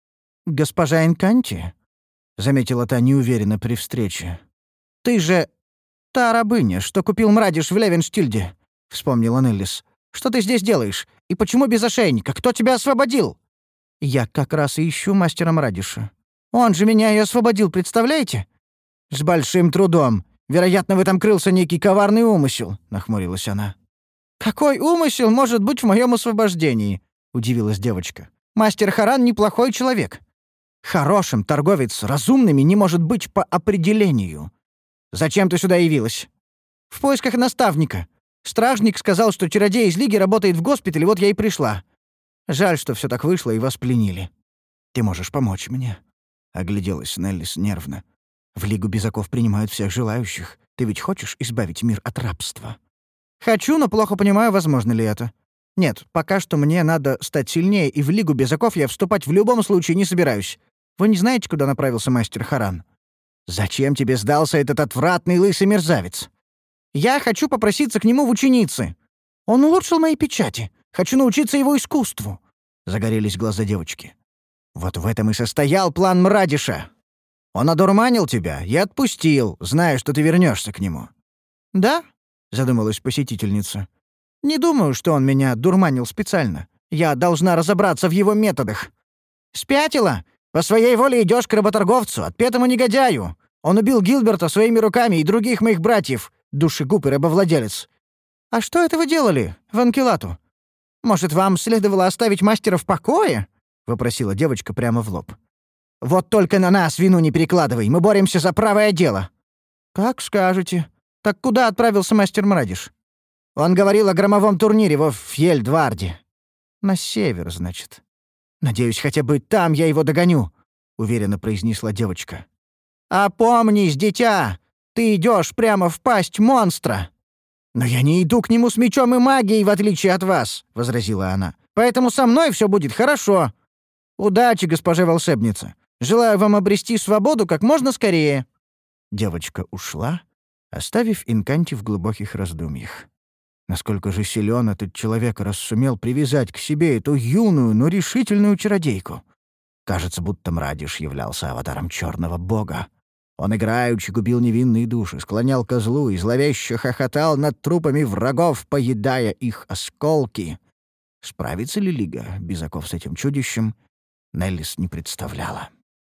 «Госпожа Инканти?» — заметила та неуверенно при встрече. «Ты же та рабыня, что купил Мрадиш в Левенштильде», — вспомнила Неллис. «Что ты здесь делаешь? И почему без ошейника? Кто тебя освободил?» «Я как раз и ищу мастера Мрадиша. Он же меня и освободил, представляете?» «С большим трудом. Вероятно, в этом крылся некий коварный умысел», — нахмурилась она. «Какой умысел может быть в моем освобождении?» — удивилась девочка. «Мастер Харан неплохой человек. Хорошим торговец с разумными не может быть по определению. Зачем ты сюда явилась?» «В поисках наставника. Стражник сказал, что чародей из Лиги работает в госпитале, вот я и пришла. Жаль, что все так вышло и вас пленили. Ты можешь помочь мне?» — огляделась Неллис нервно. «В Лигу Безаков принимают всех желающих. Ты ведь хочешь избавить мир от рабства?» «Хочу, но плохо понимаю, возможно ли это. Нет, пока что мне надо стать сильнее, и в Лигу Безаков я вступать в любом случае не собираюсь. Вы не знаете, куда направился мастер Харан?» «Зачем тебе сдался этот отвратный лысый мерзавец?» «Я хочу попроситься к нему в ученицы. Он улучшил мои печати. Хочу научиться его искусству». Загорелись глаза девочки. «Вот в этом и состоял план Мрадиша. Он одурманил тебя и отпустил, зная, что ты вернешься к нему». «Да?» — задумалась посетительница. «Не думаю, что он меня дурманил специально. Я должна разобраться в его методах». «Спятила? По своей воле идешь к работорговцу, отпетому негодяю. Он убил Гилберта своими руками и других моих братьев, душегуб и рабовладелец. А что это вы делали в Анкелату? Может, вам следовало оставить мастера в покое?» — вопросила девочка прямо в лоб. «Вот только на нас вину не перекладывай, мы боремся за правое дело». «Как скажете. Так куда отправился мастер Мрадиш?» «Он говорил о громовом турнире во Фьельдварде». «На север, значит. Надеюсь, хотя бы там я его догоню», — уверенно произнесла девочка. «Опомнись, дитя! Ты идешь прямо в пасть монстра!» «Но я не иду к нему с мечом и магией, в отличие от вас», — возразила она. «Поэтому со мной все будет хорошо. Удачи, госпожа волшебница. Желаю вам обрести свободу как можно скорее». Девочка ушла, оставив Инканти в глубоких раздумьях. Насколько же силен этот человек, раз сумел привязать к себе эту юную, но решительную чародейку. Кажется, будто Мрадиш являлся аватаром черного бога. Он играючи губил невинные души, склонял ко злу и зловеще хохотал над трупами врагов, поедая их осколки. Справится ли Лига Безаков с этим чудищем, Неллис не представляла.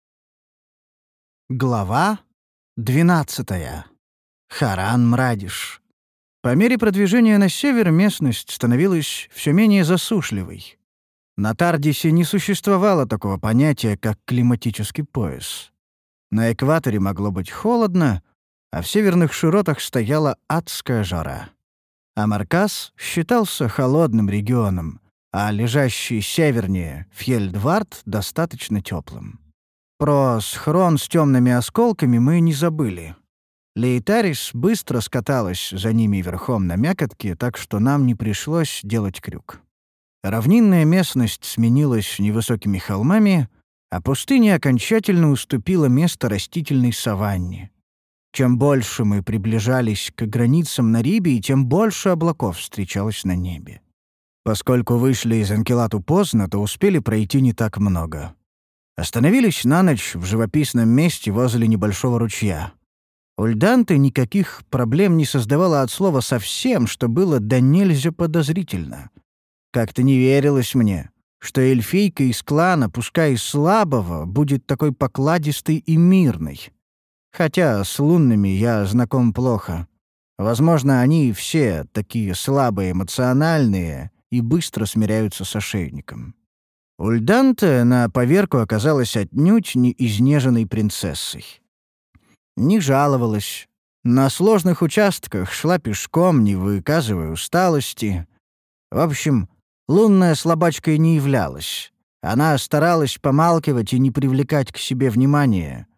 Глава двенадцатая. Харан Мрадиш. По мере продвижения на север местность становилась все менее засушливой. На Тардисе не существовало такого понятия, как климатический пояс. На экваторе могло быть холодно, а в северных широтах стояла адская жара. Амаркас считался холодным регионом, а лежащий севернее Фьельдвард достаточно теплым. Про схрон с темными осколками мы не забыли. Лейтарис быстро скаталась за ними верхом на мякотке, так что нам не пришлось делать крюк. Равнинная местность сменилась невысокими холмами, а пустыня окончательно уступила место растительной саванне. Чем больше мы приближались к границам Нарибии, тем больше облаков встречалось на небе. Поскольку вышли из Анкелату поздно, то успели пройти не так много. Остановились на ночь в живописном месте возле небольшого ручья. Ульданте никаких проблем не создавала от слова совсем, что было да нельзя подозрительно. Как-то не верилось мне, что эльфийка из клана, пускай и слабого, будет такой покладистой и мирной. Хотя с лунными я знаком плохо. Возможно, они все такие слабые, эмоциональные и быстро смиряются с ошейником. Ульданте на поверку оказалась отнюдь не изнеженной принцессой. Не жаловалась. На сложных участках шла пешком, не выказывая усталости. В общем, лунная слабачкой не являлась. Она старалась помалкивать и не привлекать к себе внимания.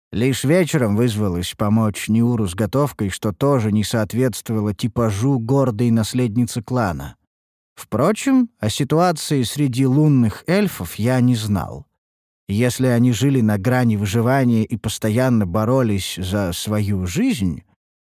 Лишь вечером вызвалась помочь Ниуру с готовкой, что тоже не соответствовало типажу гордой наследницы клана. Впрочем, о ситуации среди лунных эльфов я не знал. Если они жили на грани выживания и постоянно боролись за свою жизнь,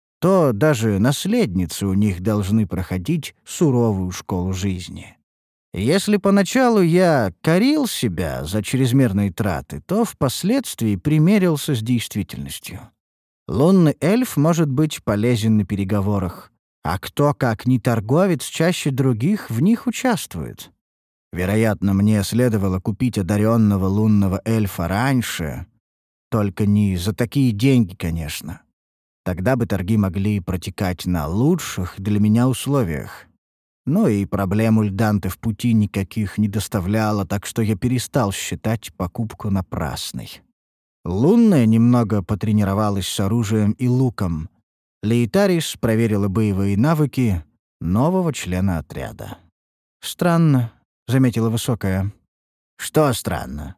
то даже наследницы у них должны проходить суровую школу жизни. Если поначалу я корил себя за чрезмерные траты, то впоследствии примерился с действительностью. Лунный эльф может быть полезен на переговорах, а кто, как не торговец, чаще других в них участвует. Вероятно, мне следовало купить одаренного лунного эльфа раньше, только не за такие деньги, конечно. Тогда бы торги могли протекать на лучших для меня условиях. Ну и проблем у Льданты в пути никаких не доставляло, так что я перестал считать покупку напрасной. Лунная немного потренировалась с оружием и луком. Лейтарис проверила боевые навыки нового члена отряда. «Странно», — заметила Высокая. «Что странно?»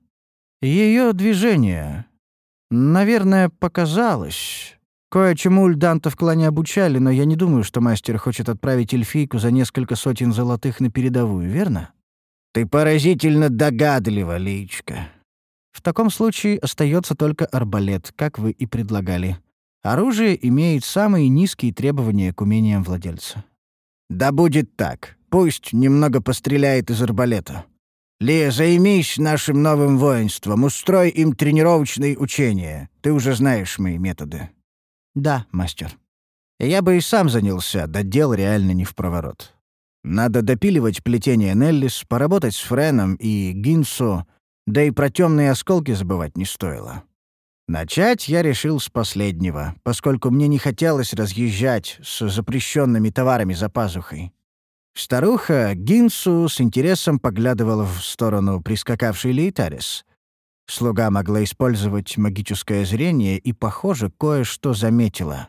«Ее движение. Наверное, показалось. Кое-чему Льданта в клане обучали, но я не думаю, что мастер хочет отправить эльфийку за несколько сотен золотых на передовую, верно?» «Ты поразительно догадлива, Личка». «В таком случае остается только арбалет, как вы и предлагали. Оружие имеет самые низкие требования к умениям владельца». «Да будет так. Пусть немного постреляет из арбалета. Лия, займись нашим новым воинством, устрой им тренировочные учения. Ты уже знаешь мои методы». «Да, мастер. Я бы и сам занялся, да дел реально не впроворот. Надо допиливать плетение Неллис, поработать с Френом и Гинсу, да и про темные осколки забывать не стоило. Начать я решил с последнего, поскольку мне не хотелось разъезжать с запрещенными товарами за пазухой. Старуха Гинсу с интересом поглядывала в сторону прискакавшей Лейтарис. Слуга могла использовать магическое зрение и, похоже, кое-что заметила.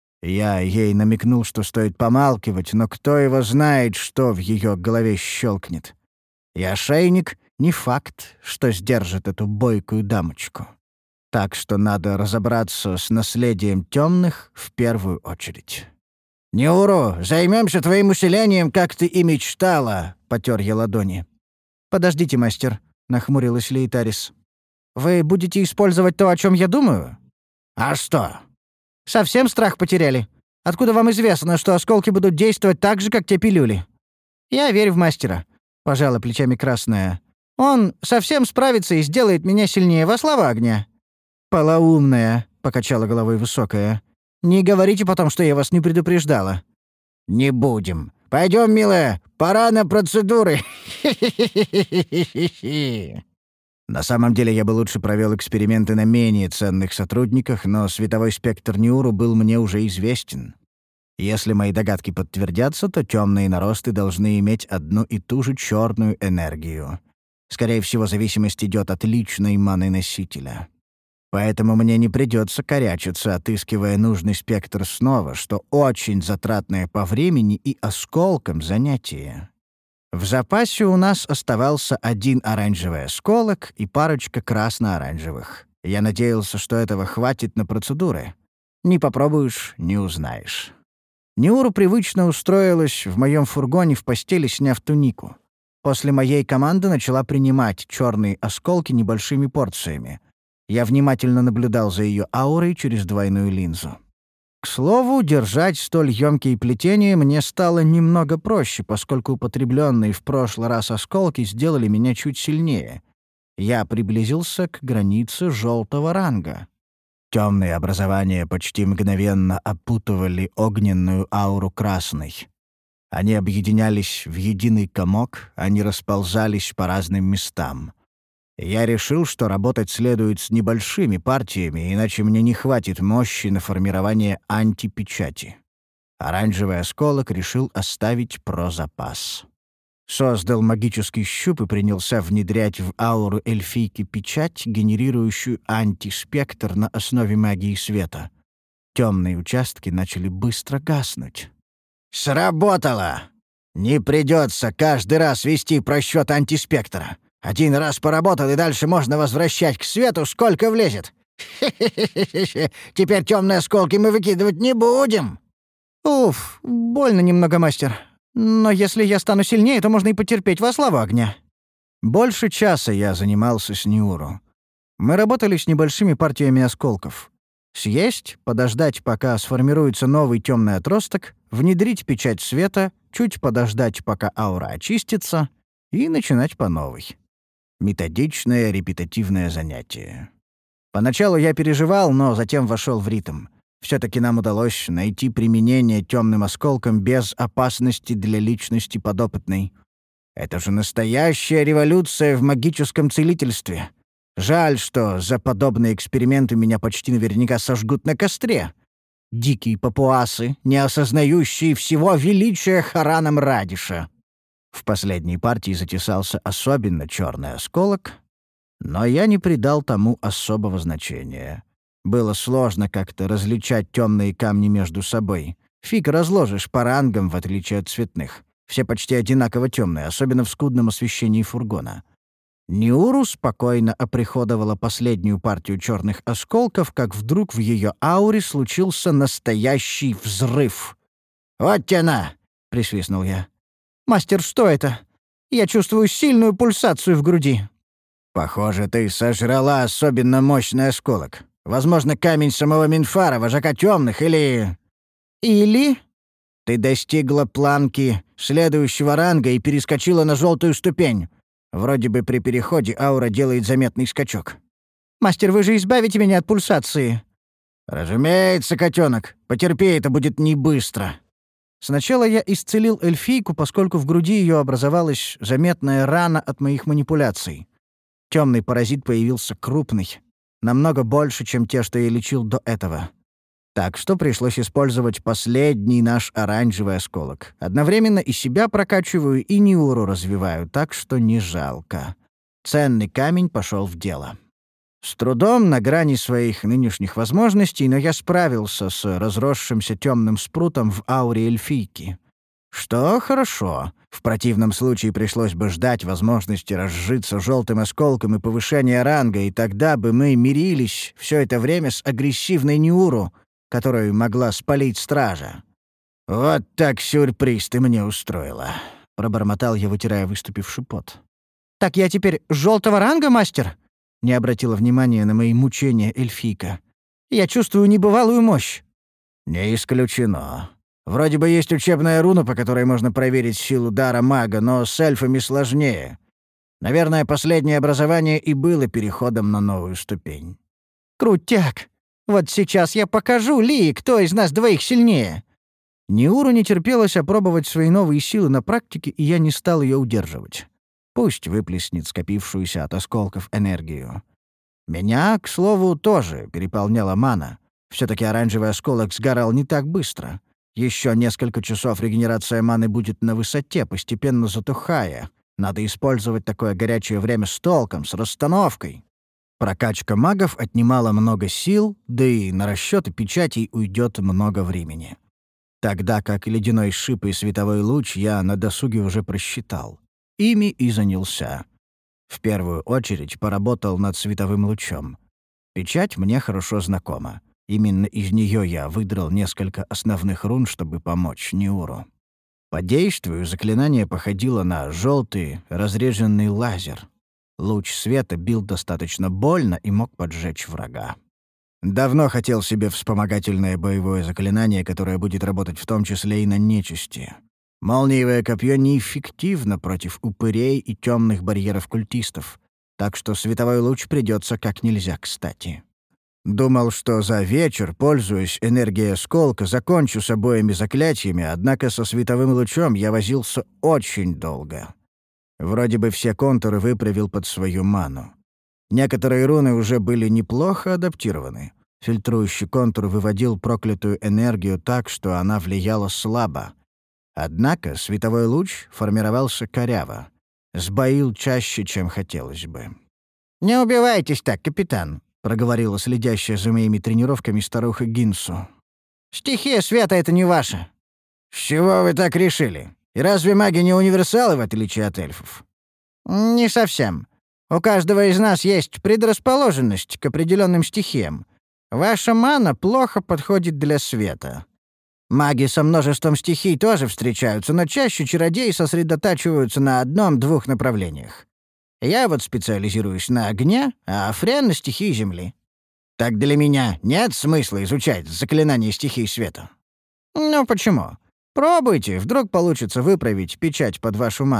Я ей намекнул, что стоит помалкивать, но кто его знает, что в ее голове щелкнет. И ошейник — не факт, что сдержит эту бойкую дамочку. Так что надо разобраться с наследием темных в первую очередь. «Неуру, займемся твоим усилением, как ты и мечтала», — потер я ладони. «Подождите, мастер», — нахмурилась Лейтарис. «Вы будете использовать то, о чем я думаю?» «А что?» «Совсем страх потеряли? Откуда вам известно, что осколки будут действовать так же, как те пилюли?» «Я верю в мастера», — пожала плечами Красная. «Он совсем справится и сделает меня сильнее во славу огня». «Полоумная», — покачала головой Высокая. «Не говорите потом, что я вас не предупреждала». «Не будем. Пойдем, милая, пора на процедуры». На самом деле я бы лучше провел эксперименты на менее ценных сотрудниках, но световой спектр Ниуру был мне уже известен. Если мои догадки подтвердятся, то темные наросты должны иметь одну и ту же черную энергию. Скорее всего, зависимость идет от личной маны носителя. Поэтому мне не придется корячиться, отыскивая нужный спектр снова, что очень затратное по времени и осколкам занятие. В запасе у нас оставался один оранжевый осколок и парочка красно-оранжевых. Я надеялся, что этого хватит на процедуры. Не попробуешь — не узнаешь. Ниуру привычно устроилась в моем фургоне в постели, сняв тунику. После моей команды начала принимать черные осколки небольшими порциями. Я внимательно наблюдал за ее аурой через двойную линзу. К слову, держать столь ёмкие плетения мне стало немного проще, поскольку употребленные в прошлый раз осколки сделали меня чуть сильнее. Я приблизился к границе желтого ранга. Темные образования почти мгновенно опутывали огненную ауру красной. Они объединялись в единый комок, они расползались по разным местам. Я решил, что работать следует с небольшими партиями, иначе мне не хватит мощи на формирование антипечати. Оранжевый осколок решил оставить про запас. Создал магический щуп и принялся внедрять в ауру эльфийки печать, генерирующую антиспектр на основе магии света. Темные участки начали быстро гаснуть. «Сработало! Не придется каждый раз вести просчет антиспектра. Один раз поработал, и дальше можно возвращать к свету, сколько влезет. Теперь темные осколки мы выкидывать не будем. Уф, больно немного, мастер. Но если я стану сильнее, то можно и потерпеть во славу огня. Больше часа я занимался с Ниуру. Мы работали с небольшими партиями осколков. Съесть, подождать, пока сформируется новый темный отросток, внедрить печать света, чуть подождать, пока аура очистится, и начинать по новой. Методичное репетитивное занятие. Поначалу я переживал, но затем вошел в ритм. Все-таки нам удалось найти применение темным осколкам без опасности для личности подопытной. Это же настоящая революция в магическом целительстве. Жаль, что за подобные эксперименты меня почти наверняка сожгут на костре. Дикие папуасы, не осознающие всего величия Хараном Радиша. В последней партии затесался особенно черный осколок, но я не придал тому особого значения. Было сложно как-то различать темные камни между собой. Фиг разложишь по рангам, в отличие от цветных. Все почти одинаково темные, особенно в скудном освещении фургона. Ниуру спокойно оприходовала последнюю партию черных осколков, как вдруг в ее ауре случился настоящий взрыв. «Вот тяна!» — присвистнул я. «Мастер, что это? Я чувствую сильную пульсацию в груди». «Похоже, ты сожрала особенно мощный осколок. Возможно, камень самого Минфара, вожака темных, или...» «Или...» «Ты достигла планки следующего ранга и перескочила на желтую ступень. Вроде бы при переходе аура делает заметный скачок». «Мастер, вы же избавите меня от пульсации». «Разумеется, котенок. Потерпи, это будет не быстро». Сначала я исцелил эльфийку, поскольку в груди ее образовалась заметная рана от моих манипуляций. Темный паразит появился крупный, намного больше, чем те, что я лечил до этого. Так что пришлось использовать последний наш оранжевый осколок. Одновременно и себя прокачиваю, и Ниуру развиваю, так что не жалко. Ценный камень пошел в дело. С трудом, на грани своих нынешних возможностей, но я справился с разросшимся темным спрутом в ауре эльфийки. Что хорошо. В противном случае пришлось бы ждать возможности разжиться желтым осколком и повышения ранга, и тогда бы мы мирились все это время с агрессивной Ниуру, которую могла спалить стража. «Вот так сюрприз ты мне устроила», — пробормотал я, вытирая выступивший пот. «Так я теперь желтого ранга, мастер?» — не обратила внимания на мои мучения эльфийка. «Я чувствую небывалую мощь». «Не исключено. Вроде бы есть учебная руна, по которой можно проверить силу дара мага, но с эльфами сложнее. Наверное, последнее образование и было переходом на новую ступень». «Крутяк! Вот сейчас я покажу Лии, кто из нас двоих сильнее». Ниуру не терпелось опробовать свои новые силы на практике, и я не стал ее удерживать. Пусть выплеснет скопившуюся от осколков энергию. Меня, к слову, тоже переполняла мана. Все-таки оранжевый осколок сгорал не так быстро. Еще несколько часов регенерация маны будет на высоте, постепенно затухая. Надо использовать такое горячее время с толком, с расстановкой. Прокачка магов отнимала много сил, да и на расчеты печатей уйдет много времени. Тогда как ледяной шип и световой луч я на досуге уже просчитал. Ими и занялся. В первую очередь поработал над световым лучом. Печать мне хорошо знакома. Именно из нее я выдрал несколько основных рун, чтобы помочь Ниуру. По действию заклинание походило на желтый разреженный лазер. Луч света бил достаточно больно и мог поджечь врага. Давно хотел себе вспомогательное боевое заклинание, которое будет работать в том числе и на нечисти. Молниевое копье неэффективно против упырей и темных барьеров культистов, так что световой луч придется как нельзя кстати. Думал, что за вечер, пользуясь энергией осколка, закончу с обоими заклятиями, однако со световым лучом я возился очень долго. Вроде бы все контуры выправил под свою ману. Некоторые руны уже были неплохо адаптированы. Фильтрующий контур выводил проклятую энергию так, что она влияла слабо. Однако световой луч формировался коряво. Сбоил чаще, чем хотелось бы. «Не убивайтесь так, капитан», — проговорила следящая за моими тренировками старуха Гинсу. «Стихия света — это не ваша». «С чего вы так решили? И разве маги не универсалы, в отличие от эльфов?» «Не совсем. У каждого из нас есть предрасположенность к определенным стихиям. Ваша мана плохо подходит для света. Маги со множеством стихий тоже встречаются, но чаще чародеи сосредотачиваются на одном-двух направлениях. Я вот специализируюсь на огне, а Френ — на стихии земли. Так для меня нет смысла изучать заклинание стихий света? Ну почему? Пробуйте, вдруг получится выправить печать под вашу ману.